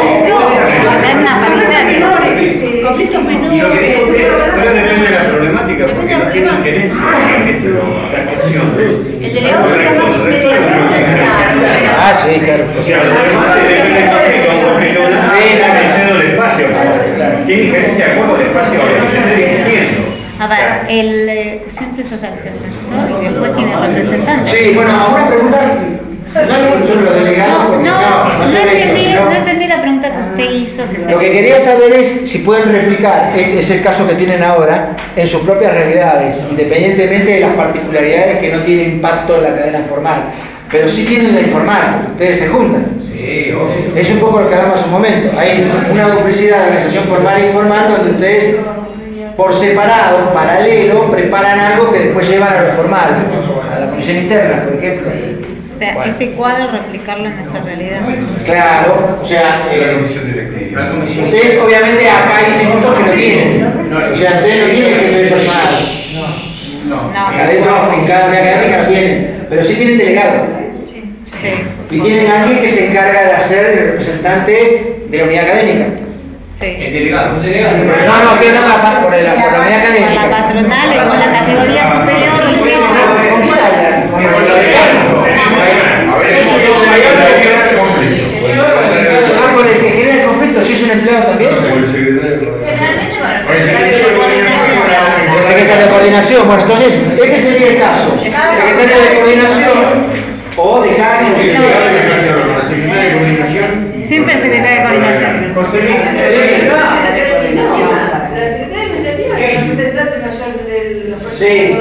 S8: Dar una paritaria.
S4: conflictos
S6: Y lo que dijo
S4: menores.
S6: usted, pero depende de la problemática, porque no tiene injerencia en la cuestión.
S4: El delegado sería más un mediador.
S1: Ah, sí, claro.
S6: O sea, lo demás es depende del conflicto, un conflicto
S1: Sí,
S6: cedo el espacio. Tiene injerencia de acuerdo al espacio que se esté discutiendo.
S8: A ver, siempre se hace el rector y después tiene representantes.
S1: Sí, bueno, una pregunta. No solo los delegados.
S8: No entendí la pregunta que usted hizo.
S1: Lo que quería saber es si pueden replicar, es el caso que tienen ahora, en sus propias realidades, independientemente de las particularidades que no tienen impacto en la cadena formal. Pero sí tienen la informal, porque ustedes se juntan.
S3: Sí, obvio.
S1: Es un poco lo que hablamos hace un momento. Hay una duplicidad de organización formal e informal donde ustedes, por separado, paralelo, preparan algo que después llevan a lo formal, a la comisión interna, por ejemplo.
S8: O sea, este cuadro replicarlo en nuestra realidad.
S1: Claro, o sea,
S6: La comisión directiva.
S3: La comisión.
S1: ustedes obviamente acá hay institutos que lo tienen. O sea, ustedes no tienen que personal.
S8: No.
S1: Adentro, en cada unidad académica lo tienen. Pero sí tienen delegado.
S8: Sí.
S1: Y tienen alguien que se encarga de hacer el representante de la unidad académica.
S8: Sí.
S3: El delegado.
S1: No, que no por la unidad
S8: Con
S1: académica.
S8: la patronal y con la categoría superior.
S1: ¿Con quién hablan? Con el decano. Ah, con el que genera el conflicto, si es un empleado también.
S6: el secretario.
S1: El secretario de coordinación. Bueno, entonces, este sería el caso. Secretario de coordinación o decano.
S6: El secretario de coordinación.
S8: Siempre el secretario de coordinación.
S3: José Luis.
S5: La Secretaría Administrativa es el representante mayor de los
S1: Sí.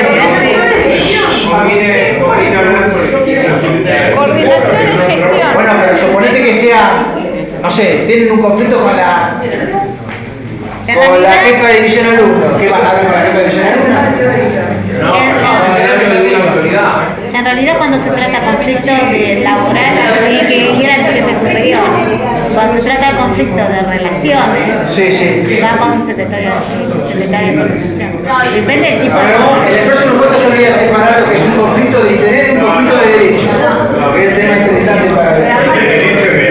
S9: Coordinación y gestión.
S1: Bueno, pero suponete que sea, no sé, tienen un conflicto con la jefa de división alumno. ¿Qué van a ver con la jefa de división alumno?
S3: No, pero autoridad.
S8: En realidad, cuando se trata de conflicto de laboral, tiene que ir al jefe superior. Cuando se trata de conflicto de relaciones,
S1: Sí, sí.
S8: se va con el secretario de coordinación. Depende del tipo de
S1: En
S8: conflicto.
S1: el próximo encuentro yo le voy a separar lo que es un conflicto de interés de un conflicto de derecho. Que es el tema interesante para ver.
S6: El derecho de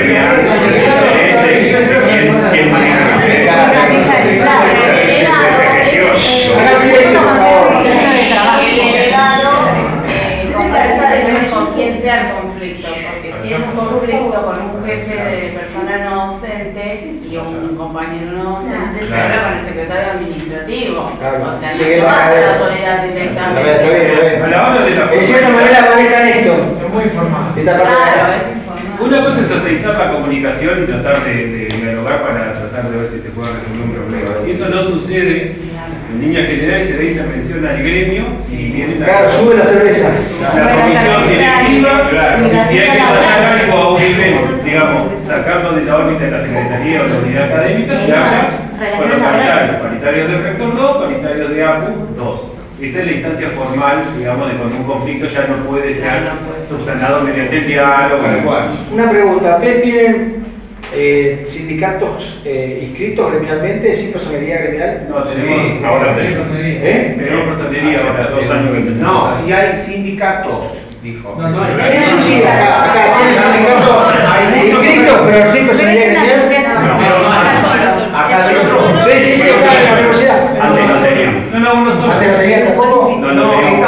S6: quién maneja la
S1: Haga silencio, por favor.
S10: Con quién sea el conflicto, porque si es un conflicto con un jefe de personal no docente y un compañero no docente, se habla con el secretario administrativo.
S1: Claro.
S10: O sea,
S1: Sí,
S10: no pasa
S1: la-
S10: la autoridad directamente.
S1: Está bien.
S6: A la hora de la
S1: En cierta manera manejan esto.
S2: Muy informal.
S1: Esta parte de
S10: Claro,
S1: acá.
S10: es informal.
S6: Una cosa es aceitar la comunicación y tratar de dialogar para tratar de ver si se puede resolver un problema. Si eso no sucede, en líneas generales se da intervención al gremio y viene
S1: Claro, sube la cerveza.
S6: la comisión directiva, claro, y si hay que tratar algo a un nivel, digamos, sacarlo de la órbita de la Secretaría o la unidad académica, se habla con los paritarios del rector 2, paritarios de APU 2. Esa es la instancia formal, digamos, de cuando un conflicto ya no puede ser subsanado mediante el diálogo, tal cual.
S1: Una pregunta. ¿Ustedes tienen sindicatos inscritos gremialmente, sin personalidad gremial?
S6: No, tenemos, ahora tenemos.
S1: ¿Eh?
S6: Tenemos personería ahora, 2 años que tenemos.
S3: No, si hay sindicatos dijo.
S1: Sí, acá tiene sindicato inscrito, pero 5 se niega que tiene.
S3: Acá
S1: Sí, acá en la universidad.
S6: Antes no teníamos. No, uno solo.
S1: Antes no tenía tampoco.
S6: No teníamos.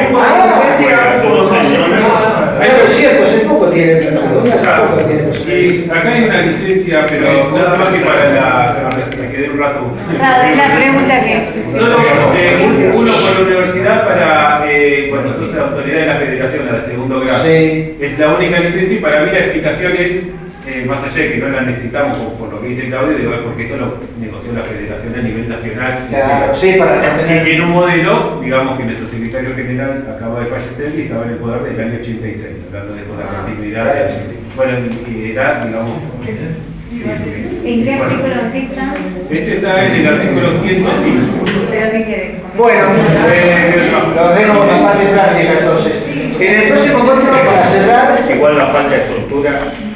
S1: Pero es cierto, hace poco tiene
S6: Y acá hay una licencia, pero nada más que para me quedé un rato.
S8: Claro, la pregunta que...
S6: Solo uno por la universidad para cuando sos autoridad de la federación, la de segundo grado.
S1: Sí.
S6: Es la única licencia y para mí la explicación es, más allá de que no la necesitamos por lo que dice Claudio, digo, es porque esto lo negoció la federación a nivel nacional.
S1: Claro, sí, para tener...
S6: Y en un modelo, digamos que nuestro secretario general acaba de fallecer y estaba en el poder del año 86, hablando de toda la continuidad. Bueno, y era, digamos...
S8: ¿En qué artículo dicta?
S6: Este está en el artículo 105.
S8: Pero que quede.
S1: Bueno, los dejo con la parte práctica entonces. En el próximo encuentro, para cerrar...
S11: Igual la falta de estructura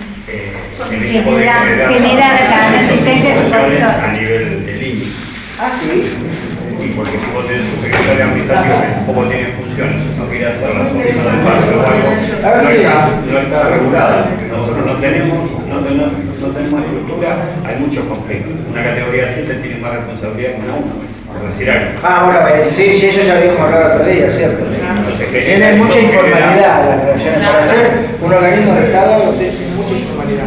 S8: genera la inasistencia de su profesor.
S11: a nivel del INI.
S1: Ah, sí.
S11: Y porque si vos tenés un secretario administrativo que tampoco tiene funciones, no quiere hacer las oficinas del barrio o algo, no está regulada. Nosotros no tenemos estructura, hay muchos conflictos. Una categoría 7 tiene más responsabilidad que una 1, por decir algo.
S1: Ah, bueno, sí, eso ya habíamos hablado otro día, ¿cierto? Tiene mucha informalidad las relaciones. Para ser un organismo de Estado, tiene mucha informalidad.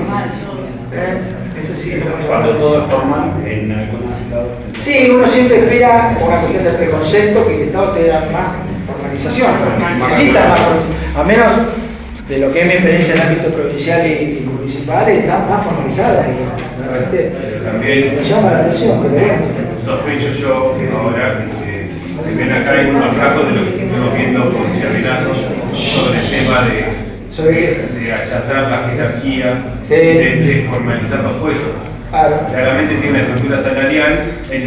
S1: Eso sí.
S11: Cuando todo es formal, en algunos estados...
S1: Sí, uno siempre espera una cuestión de preconcepto que el Estado te da más formalización. Necesita más, a menos de lo que es mi experiencia en el ámbito provincial y municipal, está más formalizada.
S6: También
S1: me llama la atención, pero bueno.
S6: Sospecho yo que ahora, si ven acá hay unos rasgos de lo que estamos viendo con Charrenato sobre el tema de achatar las jerarquías, de formalizar los puestos.
S1: Claro.
S6: Claramente tiene una estructura salarial.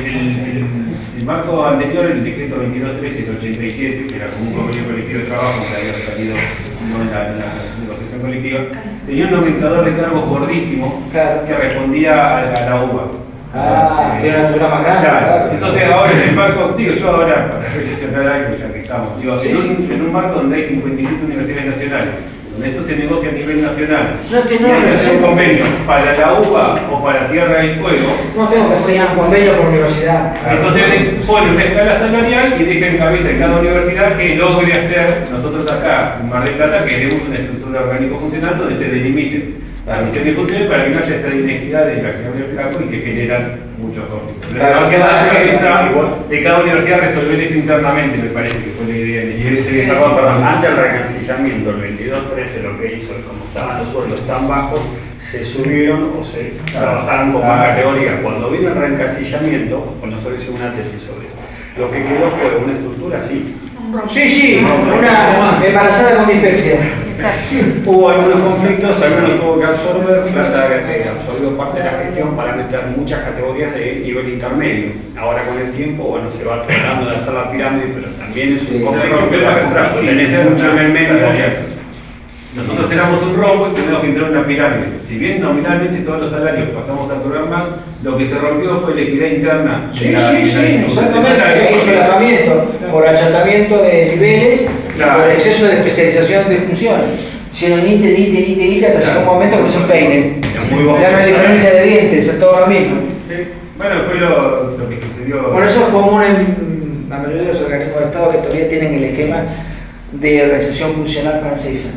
S6: El marco anterior, el decreto 2213 es 87, que era como un convenio colectivo de trabajo que había salido no en la negociación colectiva, tenía un nomenclador de cargos gordísimo que respondía a la UBA.
S1: Tiene una estructura más grande.
S6: Claro. Entonces ahora en el marco, digo yo ahora para reflexionar algo ya que estamos, digo, en un marco donde hay 57 universidades nacionales, donde esto se negocia a nivel nacional, y hay que hacer un convenio para la UBA o para Tierra del Fuego.
S1: No tengo que hacer un convenio por universidad.
S6: Entonces pone una escala salarial y deja en cabeza en cada universidad que logre hacer. Nosotros acá en Mar del Plata queremos una estructura orgánico-funcional donde se delimite la misión y funciones para que no haya esta inequidad de la que había el flaco y que generan muchos conflictos.
S1: Claro,
S6: queda en cabeza de cada universidad resolver eso internamente, me parece que fue la idea.
S11: Perdón, antes del recancillamiento, el 2213 lo que hizo es como estaban los sueldos tan bajos, se subieron o se trabajaron con más categorías. Cuando vino el reencasillamiento, pues nosotros hicimos una tesis sobre eso. Lo que quedó fue una estructura así.
S1: Sí, una embarazada con dispepsia.
S11: Hubo algunos conflictos, algunos tuvo que absorber, Plata absorbió parte de la gestión para meter muchas categorías de nivel intermedio. Ahora con el tiempo, bueno, se va tratando de hacer la pirámide, pero también es un conflicto que va a tener mucho en el medio.
S6: Nosotros éramos un rombo y tuvimos que entrar en una pirámide. Si bien nominalmente todos los salarios pasamos a cobrar más, lo que se rompió fue la equidad interna.
S1: Sí, exactamente. Hizo el acatamiento por achatamiento de niveles y por exceso de especialización de funciones. Hicieron nite, hasta llegó un momento que hizo un peine. Ya no hay diferencia de dientes, es todo lo mismo.
S6: Bueno, fue lo que sucedió.
S1: Por eso es común en la mayoría de los organismos de Estado que todavía tienen el esquema de organización funcional francesa.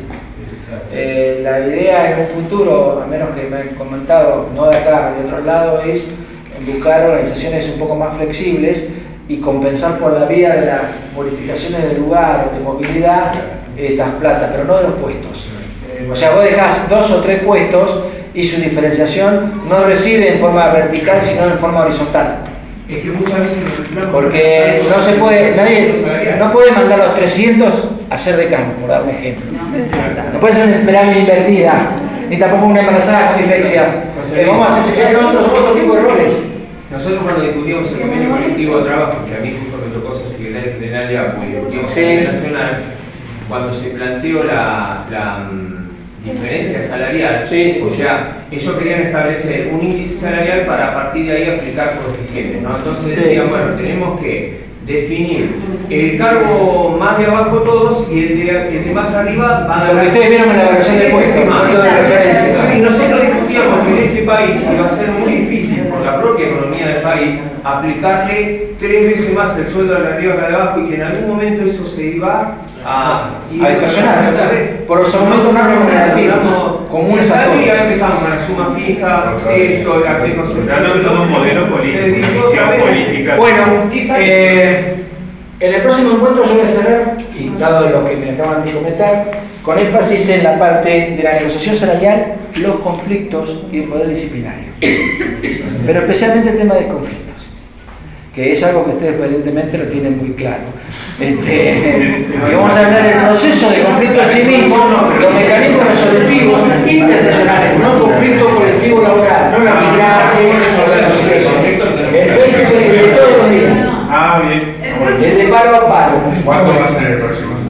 S1: La idea en un futuro, a menos que me han comentado, no de acá, de otros lados, es buscar organizaciones un poco más flexibles y compensar por la vía de las modificaciones del lugar o de movilidad estas platas, pero no de los puestos. O sea, vos dejás 2 o 3 puestos y su diferenciación no reside en forma vertical, sino en forma horizontal.
S3: Es que muchas veces
S1: porque no se puede, nadie no puede mandar a los 300 a ser decano, por dar un ejemplo. No puede ser una pirámide invertida, ni tampoco una embarazada con dislexia. Vamos a hacer nosotros otro tipo de roles.
S3: Nosotros cuando discutimos el convenio colectivo de trabajo, que a mí justo me tocó ser del área nacional, cuando se planteó la diferencia salarial, o sea, ellos querían establecer un índice salarial para a partir de ahí aplicar coeficientes, ¿no? Entonces decían, bueno, tenemos que definir el cargo más de abajo todos y el de más arriba van a...
S1: Lo que ustedes vieron en la evaluación de puestos, punto de referencia.
S3: Y nosotros discutíamos que en este país iba a ser muy difícil, por la propia economía del país, aplicarle 3 veces más el sueldo de arriba que de abajo y que en algún momento eso se iba a
S1: distorsionar por los aumentos no remunerativos comunes a todos.
S3: Ya empezamos con la suma fija, esto, la que no se...
S11: un modelo política.
S1: Bueno, en el próximo encuentro yo voy a cerrar, y dado lo que me acaban de comentar, con énfasis en la parte de la negociación salarial, los conflictos y el poder disciplinario. Pero especialmente el tema de conflictos, que es algo que ustedes evidentemente lo tienen muy claro. Y vamos a hablar del proceso de conflicto en sí mismo, los mecanismos resolutivos interpersonales, no conflicto colectivo laboral, no la arbitraje, la negociación. El de todos los días.
S11: Ah, bien.
S1: El de paro a paro.
S7: ¿Cuándo va a ser el